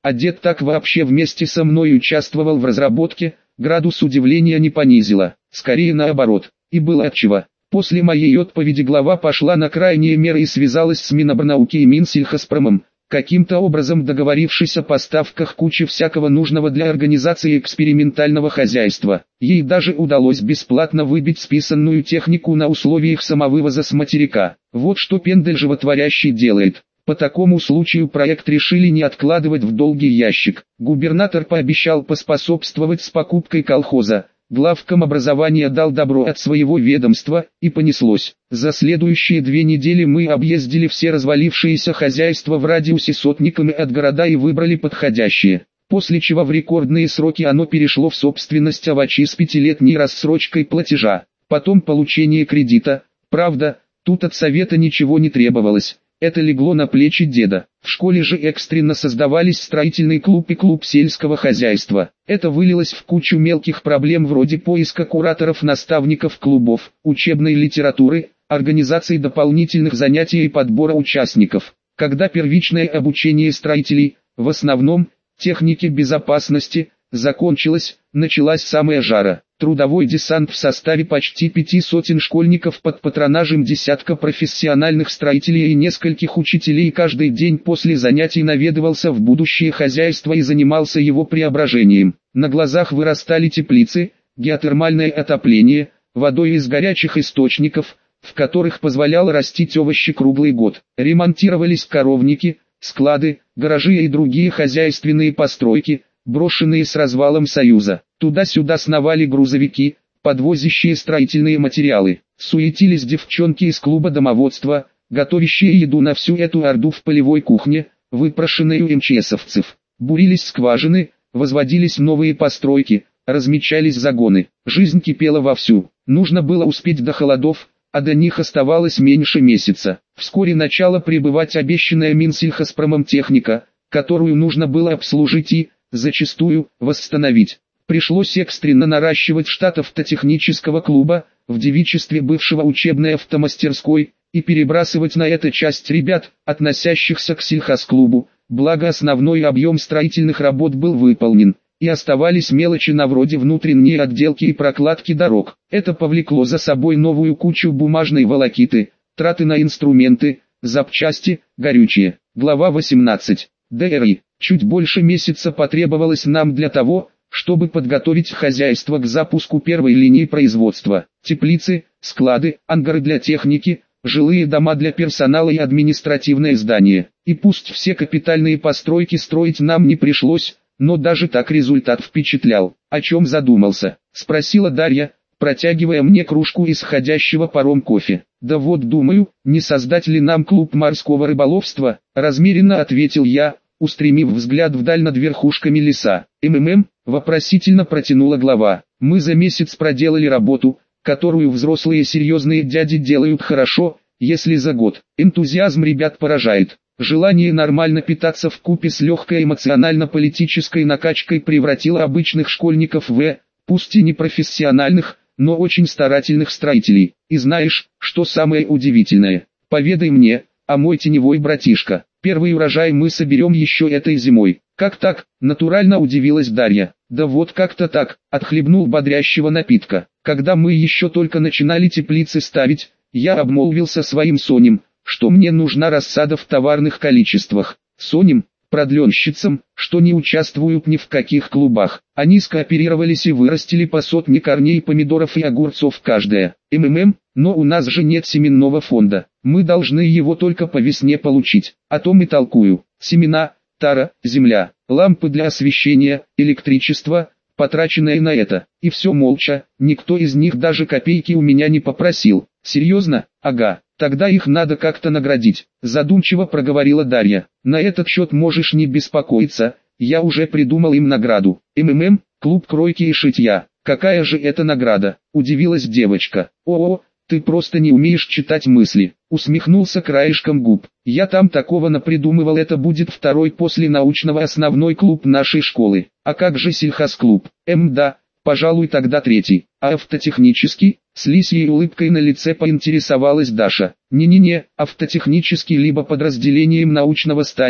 а дед так вообще вместе со мной участвовал в разработке, градус удивления не понизило, скорее наоборот, и было отчего. После моей отповеди глава пошла на крайние меры и связалась с Минобрнауки и Минсельхозпромом, каким-то образом договорившись о поставках кучи всякого нужного для организации экспериментального хозяйства. Ей даже удалось бесплатно выбить списанную технику на условиях самовывоза с материка. Вот что Пендель животворящий делает. По такому случаю проект решили не откладывать в долгий ящик. Губернатор пообещал поспособствовать с покупкой колхоза. Главком образования дал добро от своего ведомства, и понеслось. За следующие две недели мы объездили все развалившиеся хозяйства в радиусе сотниками от города и выбрали подходящее. После чего в рекордные сроки оно перешло в собственность Авачи с пятилетней рассрочкой платежа. Потом получение кредита. Правда, тут от совета ничего не требовалось. Это легло на плечи деда. В школе же экстренно создавались строительный клуб и клуб сельского хозяйства. Это вылилось в кучу мелких проблем вроде поиска кураторов, наставников клубов, учебной литературы, организации дополнительных занятий и подбора участников. Когда первичное обучение строителей, в основном, техники безопасности, закончилось, началась самая жара. Трудовой десант в составе почти пяти сотен школьников под патронажем десятка профессиональных строителей и нескольких учителей каждый день после занятий наведывался в будущее хозяйство и занимался его преображением. На глазах вырастали теплицы, геотермальное отопление, водой из горячих источников, в которых позволяло растить овощи круглый год. Ремонтировались коровники, склады, гаражи и другие хозяйственные постройки, брошенные с развалом Союза. Туда-сюда сновали грузовики, подвозящие строительные материалы. Суетились девчонки из клуба домоводства, готовящие еду на всю эту орду в полевой кухне, выпрошенной у эм че эсовцев. Бурились скважины, возводились новые постройки, размечались загоны. Жизнь кипела вовсю. Нужно было успеть до холодов, а до них оставалось меньше месяца. Вскоре начала прибывать обещанная Минсельхозпромом техника, которую нужно было обслужить и, зачастую, восстановить. Пришлось экстренно наращивать штат автотехнического клуба, в девичестве бывшего учебной автомастерской, и перебрасывать на это часть ребят, относящихся к сельхозклубу, благо основной объем строительных работ был выполнен, и оставались мелочи на вроде внутренней отделки и прокладки дорог. Это повлекло за собой новую кучу бумажной волокиты, траты на инструменты, запчасти, горючее. Глава восемнадцать. ДРИ. Чуть больше месяца потребовалось нам для того, чтобы подготовить хозяйство к запуску первой линии производства. Теплицы, склады, ангары для техники, жилые дома для персонала и административное здание. И пусть все капитальные постройки строить нам не пришлось, но даже так результат впечатлял. «О чем задумался?» – спросила Дарья, протягивая мне кружку исходящего паром кофе. «Да вот думаю, не создать ли нам клуб морского рыболовства?» – размеренно ответил я, устремив взгляд вдаль над верхушками леса. «МММ?» – вопросительно протянула глава. «Мы за месяц проделали работу, которую взрослые серьезные дяди делают хорошо, если за год. Энтузиазм ребят поражает. Желание нормально питаться вкупе с легкой эмоционально-политической накачкой превратило обычных школьников в, пусть и не профессиональных, но очень старательных строителей. И знаешь, что самое удивительное? Поведай мне, а мой теневой братишка, первый урожай мы соберем еще этой зимой». «Как так?» – натурально удивилась Дарья. «Да вот как-то так», – отхлебнул бодрящего напитка. «Когда мы еще только начинали теплицы ставить, я обмолвился своим Сонем, что мне нужна рассада в товарных количествах. Сонем, продленщицам, что не участвуют ни в каких клубах. Они скооперировались и вырастили по сотне корней помидоров и огурцов каждая. МММ, но у нас же нет семенного фонда. Мы должны его только по весне получить. О том и толкую. Семена, тара, земля, лампы для освещения, электричество, потраченное на это. И все молча, никто из них даже копейки у меня не попросил. Серьезно? Ага. Тогда их надо как-то наградить», – задумчиво проговорила Дарья. «На этот счет можешь не беспокоиться, я уже придумал им награду. МММ, клуб кройки и шитья. Какая же это награда?» – удивилась девочка. «О-о, ты просто не умеешь читать мысли», – усмехнулся краешком губ. «Я там такого напридумывал, это будет второй после научного основной клуб нашей школы. А как же сельхозклуб? Эм да, пожалуй тогда третий. А автотехнический?» С лисьей улыбкой на лице поинтересовалась Даша. «Не-не-не, автотехнический либо подразделением научного станет,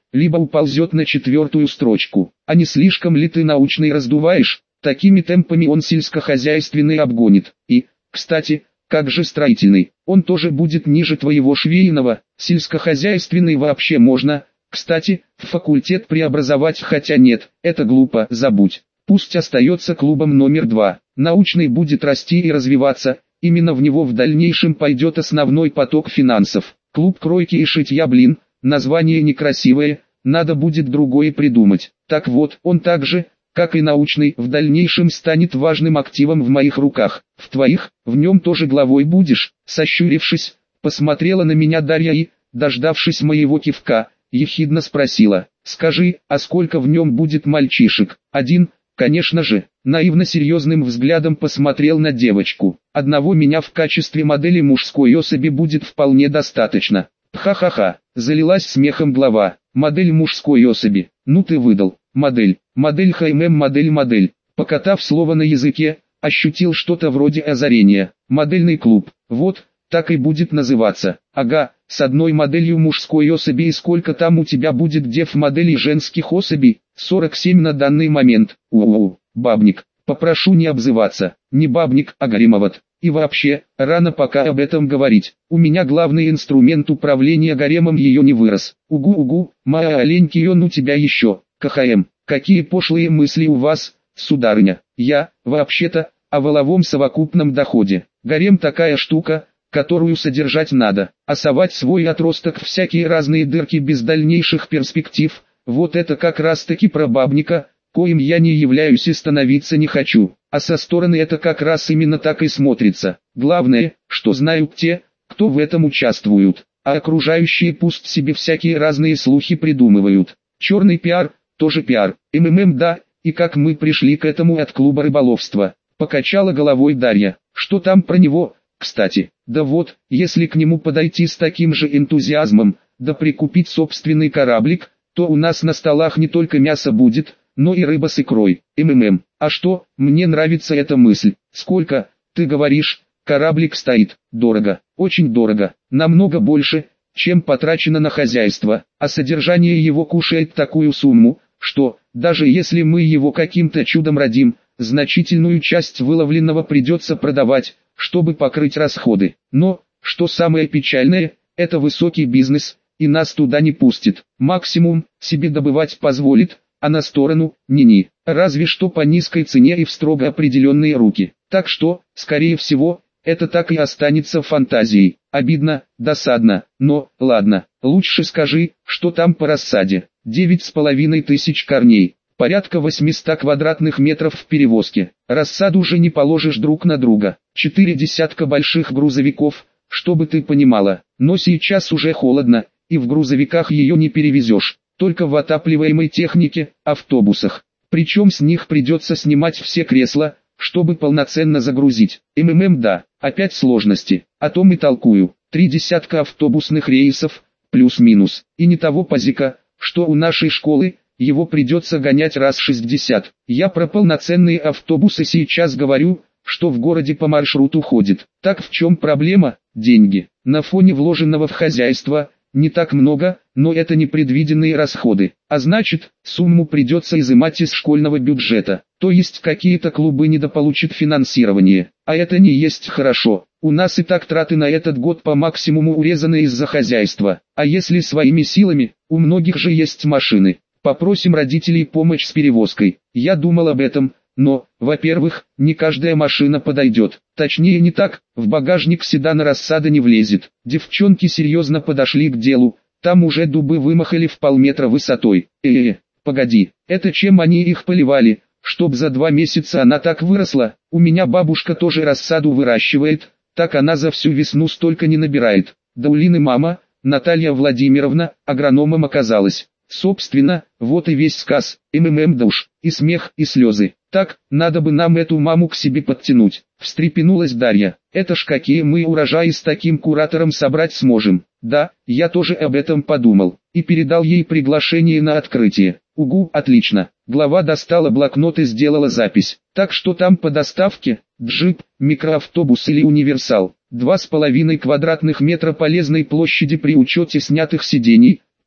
либо уползет на четвертую строчку. А не слишком ли ты научный раздуваешь? Такими темпами он сельскохозяйственный обгонит. И, кстати, как же строительный? Он тоже будет ниже твоего швейного. Сельскохозяйственный вообще можно, кстати, в факультет преобразовать, хотя нет, это глупо, забудь. Пусть остается клубом номер два. Научный будет расти и развиваться, именно в него в дальнейшем пойдет основной поток финансов. Клуб кройки и шитья, блин, название некрасивое, надо будет другое придумать. Так вот, он также, как и научный, в дальнейшем станет важным активом в моих руках. В твоих, в нем тоже главой будешь. Сощурившись, посмотрела на меня Дарья и, дождавшись моего кивка, ехидно спросила: скажи, а сколько в нем будет мальчишек? Один, конечно же. Наивно серьезным взглядом посмотрел на девочку. Одного меня в качестве модели мужской особи будет вполне достаточно. Ха-ха-ха, залилась смехом глава. Модель мужской особи, ну ты выдал. Модель, модель ХММ, модель, модель. Покатав слово на языке, ощутил что-то вроде озарения. Модельный клуб, вот, так и будет называться. Ага, с одной моделью мужской особи, и сколько там у тебя будет дев моделей женских особей? сорок семь на данный момент. У-у-у, бабник, попрошу не обзываться. Не бабник, а гаремовод. И вообще, рано пока об этом говорить. У меня главный инструмент управления гаремом ее не вырос. Угу-угу, моя оленьки, он у тебя еще. КХМ, какие пошлые мысли у вас, сударыня. Я, вообще-то, о валовом совокупном доходе. Гарем такая штука, которую содержать надо, а совать свой отросток в всякие разные дырки без дальнейших перспектив, вот это как раз таки про бабника, коим я не являюсь и становиться не хочу, а со стороны это как раз именно так и смотрится. Главное, что знают те, кто в этом участвуют, а окружающие пусть себе всякие разные слухи придумывают. Черный пиар, тоже пиар, МММ да, и как мы пришли к этому от клуба рыболовства, покачала головой Дарья, что там про него? Кстати, да вот, если к нему подойти с таким же энтузиазмом, да прикупить собственный кораблик, то у нас на столах не только мясо будет, но и рыба с икрой. МММ, а что, мне нравится эта мысль. Сколько, ты говоришь, кораблик стоит? Дорого, очень дорого, намного больше, чем потрачено на хозяйство, а содержание его кушает такую сумму, что, даже если мы его каким-то чудом родим, значительную часть выловленного придется продавать, чтобы покрыть расходы. Но, что самое печальное, это высокий бизнес, и нас туда не пустит. Максимум, себе добывать позволит, а на сторону, ни-ни. Разве что по низкой цене и в строго определенные руки. Так что, скорее всего, это так и останется фантазией. Обидно, досадно, но, ладно, лучше скажи, что там по рассаде. Девять с половиной тысяч корней. Порядка восьмисот квадратных метров в перевозке. Рассаду уже не положишь друг на друга. Четыре десятка больших грузовиков, чтобы ты понимала. Но сейчас уже холодно, и в грузовиках ее не перевезешь. Только в отапливаемой технике, автобусах. Причем с них придется снимать все кресла, чтобы полноценно загрузить. МММ да, опять сложности. О том и толкую. Три десятка автобусных рейсов, плюс-минус. И не того пазика, что у нашей школы, его придется гонять раз шестьдесят. Я про полноценные автобусы сейчас говорю, что в городе по маршруту ходит. Так в чем проблема? Деньги. На фоне вложенного в хозяйство, не так много, но это непредвиденные расходы. А значит, сумму придется изымать из школьного бюджета. То есть какие-то клубы недополучат финансирование. А это не есть хорошо. У нас и так траты на этот год по максимуму урезаны из-за хозяйства. А если своими силами, у многих же есть машины. Попросим родителей помочь с перевозкой. Я думал об этом, но, во-первых, не каждая машина подойдет. Точнее не так, в багажник седана рассада не влезет. Девчонки серьезно подошли к делу, там уже дубы вымахали в полметра высотой. Э-э, погоди, это чем они их поливали, чтоб за два месяца она так выросла? У меня бабушка тоже рассаду выращивает, так она за всю весну столько не набирает. Да у Лины мама, Наталья Владимировна, агрономом оказалась. Собственно, вот и весь сказ, МММ да уж, и смех, и слезы. Так, надо бы нам эту маму к себе подтянуть, встрепенулась Дарья. Это ж какие мы урожаи с таким куратором собрать сможем. Да, я тоже об этом подумал, и передал ей приглашение на открытие. Угу, отлично. Глава достала блокнот и сделала запись. Так что там по доставке? Джип, микроавтобус или универсал? Два с половиной квадратных метра полезной площади при учете снятых сидений.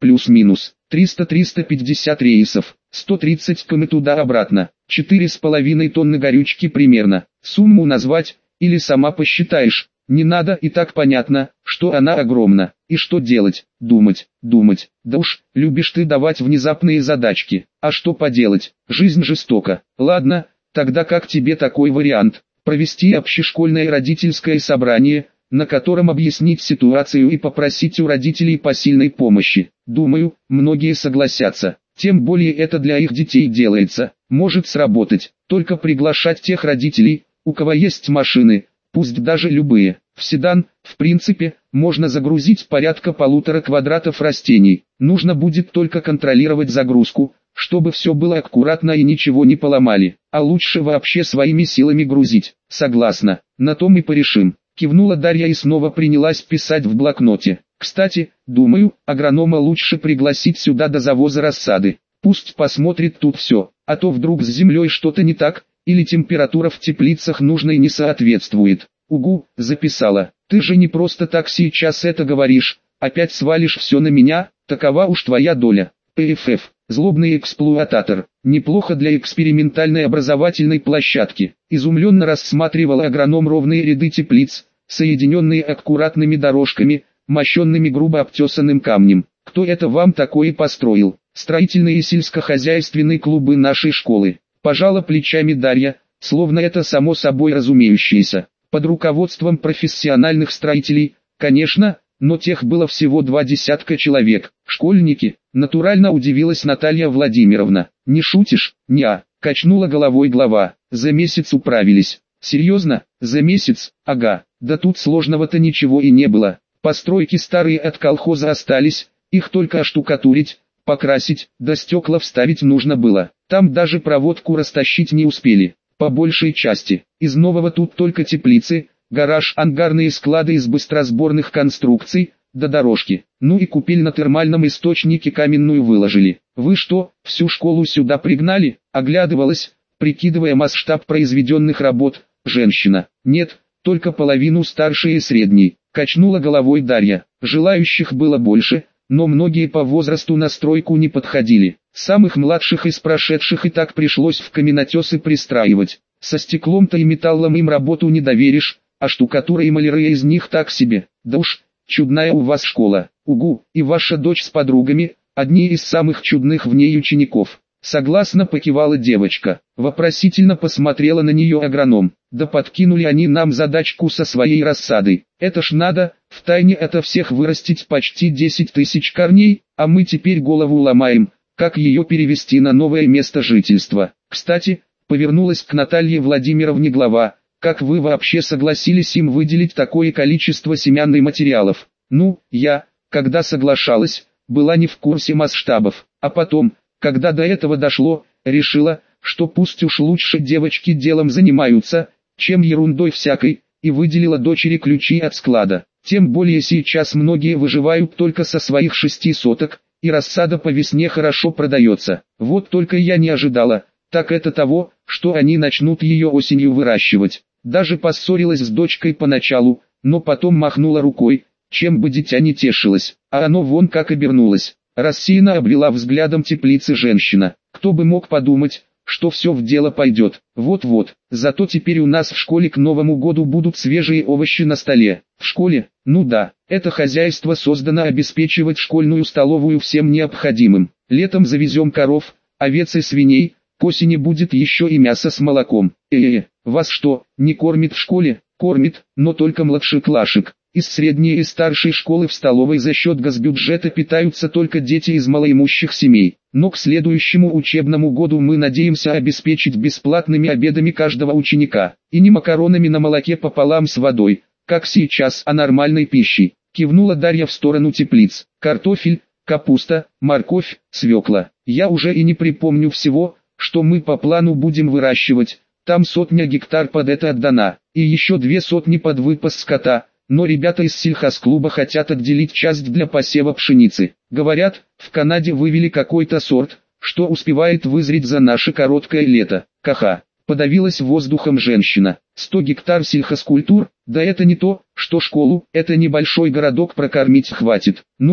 плюс-минус, триста-триста пятьдесят рейсов, сто тридцать километров туда-обратно, четыре с половиной тонны горючки примерно. Сумму назвать, или сама посчитаешь, не надо, и так понятно, что она огромна. И что делать? Думать, думать. Да уж, любишь ты давать внезапные задачки. А что поделать, жизнь жестока. Ладно, тогда как тебе такой вариант? Провести общешкольное родительское собрание, на котором объяснить ситуацию и попросить у родителей посильной помощи. Думаю, многие согласятся. Тем более это для их детей делается. Может сработать. Только приглашать тех родителей, у кого есть машины, пусть даже любые. В седан, в принципе, можно загрузить порядка полутора квадратов растений. Нужно будет только контролировать загрузку, чтобы все было аккуратно и ничего не поломали. А лучше вообще своими силами грузить. Согласна, на том и порешим. Кивнула Дарья и снова принялась писать в блокноте. Кстати, думаю, агронома лучше пригласить сюда до завоза рассады. Пусть посмотрит тут все, а то вдруг с землей что-то не так, или температура в теплицах нужной не соответствует. Угу, записала. Ты же не просто так сейчас это говоришь, опять свалишь все на меня, такова уж твоя доля. ПФФ, злобный эксплуататор, неплохо для экспериментальной образовательной площадки. Изумленно рассматривал агроном ровные ряды теплиц, соединенные аккуратными дорожками, мощенными грубо обтесанным камнем. Кто это вам такое построил? Строительные и сельскохозяйственные клубы нашей школы. Пожала плечами Дарья, словно это само собой разумеющееся. Под руководством профессиональных строителей, конечно, но тех было всего два десятка человек. Школьники, натурально удивилась Наталья Владимировна. Не шутишь? Неа, качнула головой глава. За месяц управились. Серьезно? За месяц? Ага, да тут сложного-то ничего и не было. Постройки старые от колхоза остались, их только оштукатурить, покрасить, да стекла вставить нужно было. Там даже проводку растащить не успели. По большей части. Из нового тут только теплицы, гараж, ангарные склады из быстросборных конструкций, до дорожки. Ну и купель на термальном источнике каменную выложили. Вы что, всю школу сюда пригнали? Оглядывалась, прикидывая масштаб произведенных работ, женщина. Нет, только половину старшей и средней. Качнула головой Дарья. Желающих было больше, но многие по возрасту на стройку не подходили. Самых младших из прошедших и так пришлось в каменотесы пристраивать. Со стеклом-то и металлом им работу не доверишь, а штукатура и малярия из них так себе. Да уж, чудная у вас школа. Угу, и ваша дочь с подругами, одни из самых чудных в ней учеников. Согласно покивала девочка. Вопросительно посмотрела на нее агроном. Да подкинули они нам задачку со своей рассадой. Это ж надо, втайне это всех вырастить почти десять тысяч корней, а мы теперь голову ломаем, как ее перевести на новое место жительства. Кстати, повернулась к Наталье Владимировне глава, как вы вообще согласились им выделить такое количество семянных материалов? Ну, я, когда соглашалась, была не в курсе масштабов, а потом, когда до этого дошло, решила, что пусть уж лучше девочки делом занимаются, чем ерундой всякой, и выделила дочери ключи от склада. Тем более сейчас многие выживают только со своих шести соток, и рассада по весне хорошо продается. Вот только я не ожидала, так это того, что они начнут ее осенью выращивать. Даже поссорилась с дочкой поначалу, но потом махнула рукой, чем бы дитя не тешилось, а оно вон как обернулось. Рассеянно обвела взглядом теплицы женщина. Кто бы мог подумать, что все в дело пойдет. Вот-вот, зато теперь у нас в школе к Новому году будут свежие овощи на столе. В школе? Ну да, это хозяйство создано обеспечивать школьную столовую всем необходимым. Летом завезем коров, овец и свиней, к осени будет еще и мясо с молоком. Э-э, вас что, не кормит в школе? Кормит, но только младшеклашек. Из средней и старшей школы в столовой за счет госбюджета питаются только дети из малоимущих семей. Но к следующему учебному году мы надеемся обеспечить бесплатными обедами каждого ученика. И не макаронами на молоке пополам с водой, как сейчас, а нормальной пищей. Кивнула Дарья в сторону теплиц. Картофель, капуста, морковь, свекла. Я уже и не припомню всего, что мы по плану будем выращивать. Там сотня гектар под это отдана, и еще две сотни под выпас скота. Но ребята из сельхозклуба хотят отделить часть для посева пшеницы. Говорят, в Канаде вывели какой-то сорт, что успевает вызреть за наше короткое лето. Ха-ха, подавилась воздухом женщина. сто гектар сельхозкультур, да это не то, что школу, это небольшой городок прокормить хватит. Ну,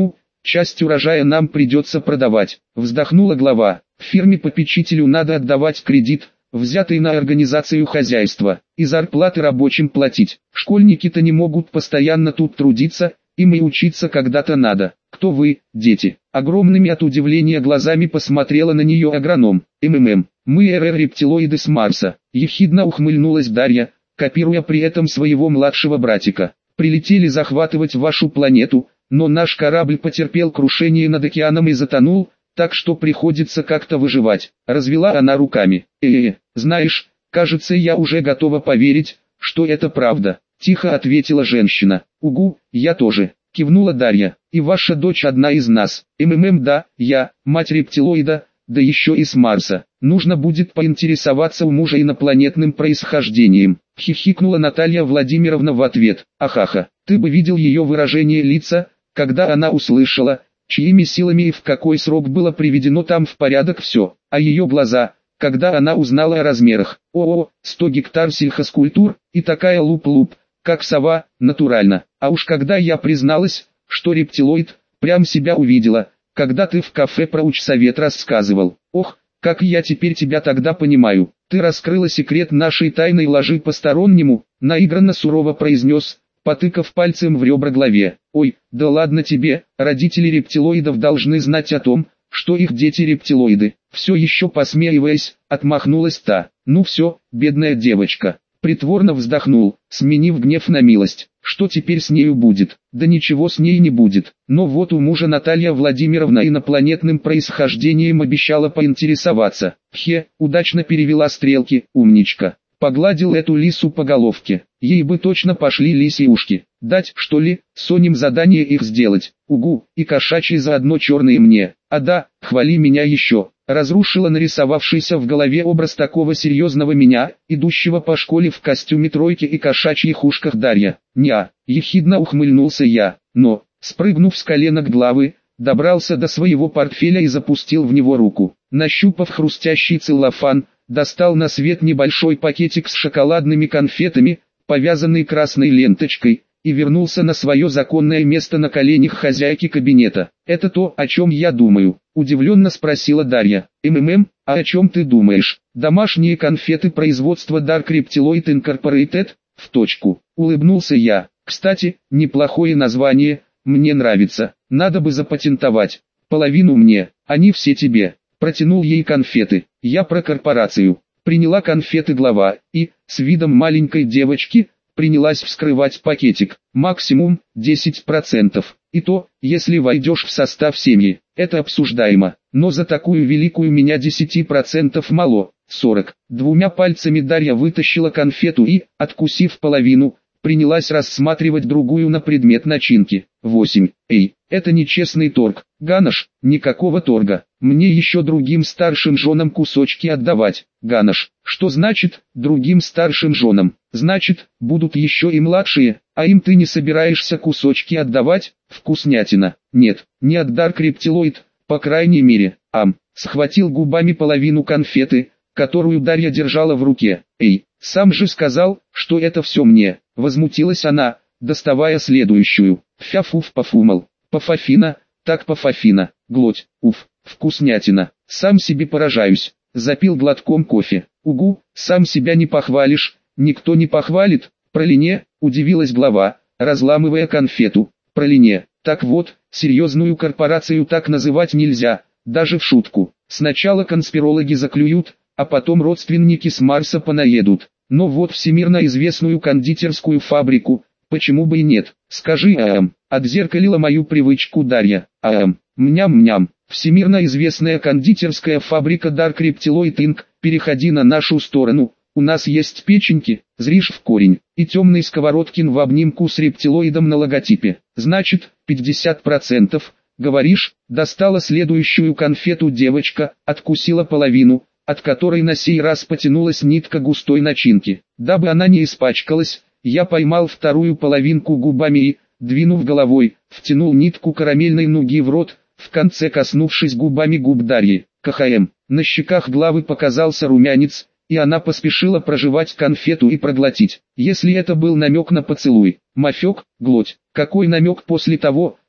часть урожая нам придется продавать. Вздохнула глава. Фирме попечителю надо отдавать кредит, взятый на организацию хозяйства, и зарплаты рабочим платить. Школьники-то не могут постоянно тут трудиться, им и учиться когда-то надо. Кто вы, дети? Огромными от удивления глазами посмотрела на нее агроном. МММ. Мы эр-рептилоиды с Марса. Ехидно ухмыльнулась Дарья, копируя при этом своего младшего братика. Прилетели захватывать вашу планету, но наш корабль потерпел крушение над океаном и затонул, так что приходится как-то выживать. Развела она руками. Э-э, знаешь, кажется, я уже готова поверить, что это правда. Тихо ответила женщина. Угу, я тоже. Кивнула Дарья. И ваша дочь одна из нас. МММ, да, я, мать рептилоида, да еще и с Марса. Нужно будет поинтересоваться у мужа инопланетным происхождением. Хихикнула Наталья Владимировна в ответ. Ахаха, ты бы видел ее выражение лица, когда она услышала, чьими силами и в какой срок было приведено там в порядок все, а ее глаза, когда она узнала о размерах. О-о, сто гектар сельхозкультур, и такая луп-луп, как сова, натурально. А уж когда я призналась, что рептилоид, прям себя увидела, когда ты в кафе про учсовет рассказывал. Ох, как я теперь тебя тогда понимаю. Ты раскрыла секрет нашей тайной ложи постороннему, наигранно сурово произнес, потыкав пальцем в ребра главе. Ой, да ладно тебе, родители рептилоидов должны знать о том, что их дети рептилоиды. Все еще посмеиваясь, отмахнулась та. Ну все, бедная девочка. Притворно вздохнул, сменив гнев на милость. Что теперь с нею будет? Да ничего с ней не будет. Но вот у мужа Наталья Владимировна инопланетным происхождением обещала поинтересоваться. Хе, удачно перевела стрелки, умничка. Погладил эту лису по головке. Ей бы точно пошли лисьи ушки. Дать, что ли, Соним задание их сделать. Угу, и кошачьи заодно черные мне. А да, хвали меня еще. Разрушила нарисовавшийся в голове образ такого серьезного меня, идущего по школе в костюме тройки и кошачьих ушках Дарья. Неа, ехидно ухмыльнулся я, но, спрыгнув с коленок главы, добрался до своего портфеля и запустил в него руку. Нащупав хрустящий целлофан, достал на свет небольшой пакетик с шоколадными конфетами, повязанный красной ленточкой, и вернулся на свое законное место на коленях хозяйки кабинета. «Это то, о чем я думаю», — удивленно спросила Дарья. «МММ, а о чем ты думаешь? Домашние конфеты производства Dark Reptiloid Incorporated?» «В точку», — улыбнулся я. «Кстати, неплохое название, мне нравится, надо бы запатентовать. Половину мне, они все тебе». Протянул ей конфеты. Я про корпорацию. Приняла конфеты глава, и, с видом маленькой девочки, принялась вскрывать пакетик. Максимум десять процентов. И то, если войдешь в состав семьи. Это обсуждаемо. Но за такую великую меня десять процентов мало. сорок. Двумя пальцами Дарья вытащила конфету и, откусив половину, принялась рассматривать другую на предмет начинки. восемь. Эй, это нечестный торг. Ганыш, никакого торга. Мне еще другим старшим женам кусочки отдавать. Ганыш, что значит, другим старшим женам? Значит, будут еще и младшие, а им ты не собираешься кусочки отдавать? Вкуснятина. Нет, не от Dark Reptiloid, по крайней мере. Ам, схватил губами половину конфеты, которую Дарья держала в руке. Эй, сам же сказал, что это все мне. Возмутилась она, доставая следующую. Фяфуф пофумал. Пафафина, так пафафина. Глоть, уф, вкуснятина. Сам себе поражаюсь. Запил глотком кофе. Угу, сам себя не похвалишь, никто не похвалит. Пролине, удивилась глава, разламывая конфету. Пролине, так вот, серьезную корпорацию так называть нельзя, даже в шутку. Сначала конспирологи заклюют, а потом родственники с Марса понаедут. Но вот всемирно известную кондитерскую фабрику, почему бы и нет? Скажи ам, отзеркалила мою привычку Дарья. Ам, мням-мням, всемирно известная кондитерская фабрика Dark Reptiloid инк, переходи на нашу сторону, у нас есть печеньки, зришь в корень, и темный сковородкин в обнимку с рептилоидом на логотипе. Значит, пятьдесят процентов, говоришь, достала следующую конфету девочка, откусила половину, от которой на сей раз потянулась нитка густой начинки. Дабы она не испачкалась, я поймал вторую половинку губами и, двинув головой, втянул нитку карамельной нуги в рот, в конце коснувшись губами губ Дарьи. КХМ. На щеках главы показался румянец, и она поспешила прожевать конфету и проглотить. Если это был намек на поцелуй, мафек, глоть. Какой намек после того,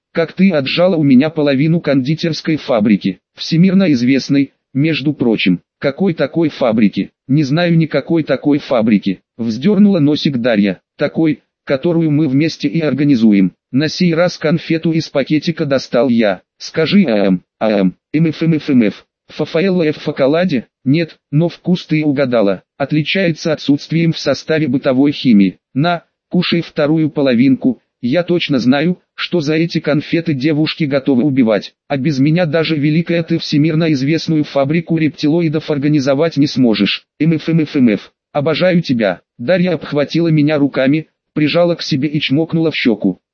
как ты отжала у меня половину кондитерской фабрики, всемирно известной, между прочим. Какой такой фабрики? Не знаю никакой такой фабрики. Вздернула носик Дарья. Такой, которую мы вместе и организуем. На сей раз конфету из пакетика достал я. Скажи АМ, АМ, МФМФМФ. ФФЛФ в шоколаде? Нет, но вкус ты угадала. Отличается отсутствием в составе бытовой химии. На, кушай вторую половинку. Я точно знаю, что за эти конфеты девушки готовы убивать, а без меня даже великая ты всемирно известную фабрику рептилоидов организовать не сможешь. МФМФМФ, обожаю тебя. Дарья обхватила меня руками, прижала к себе и чмокнула в щеку.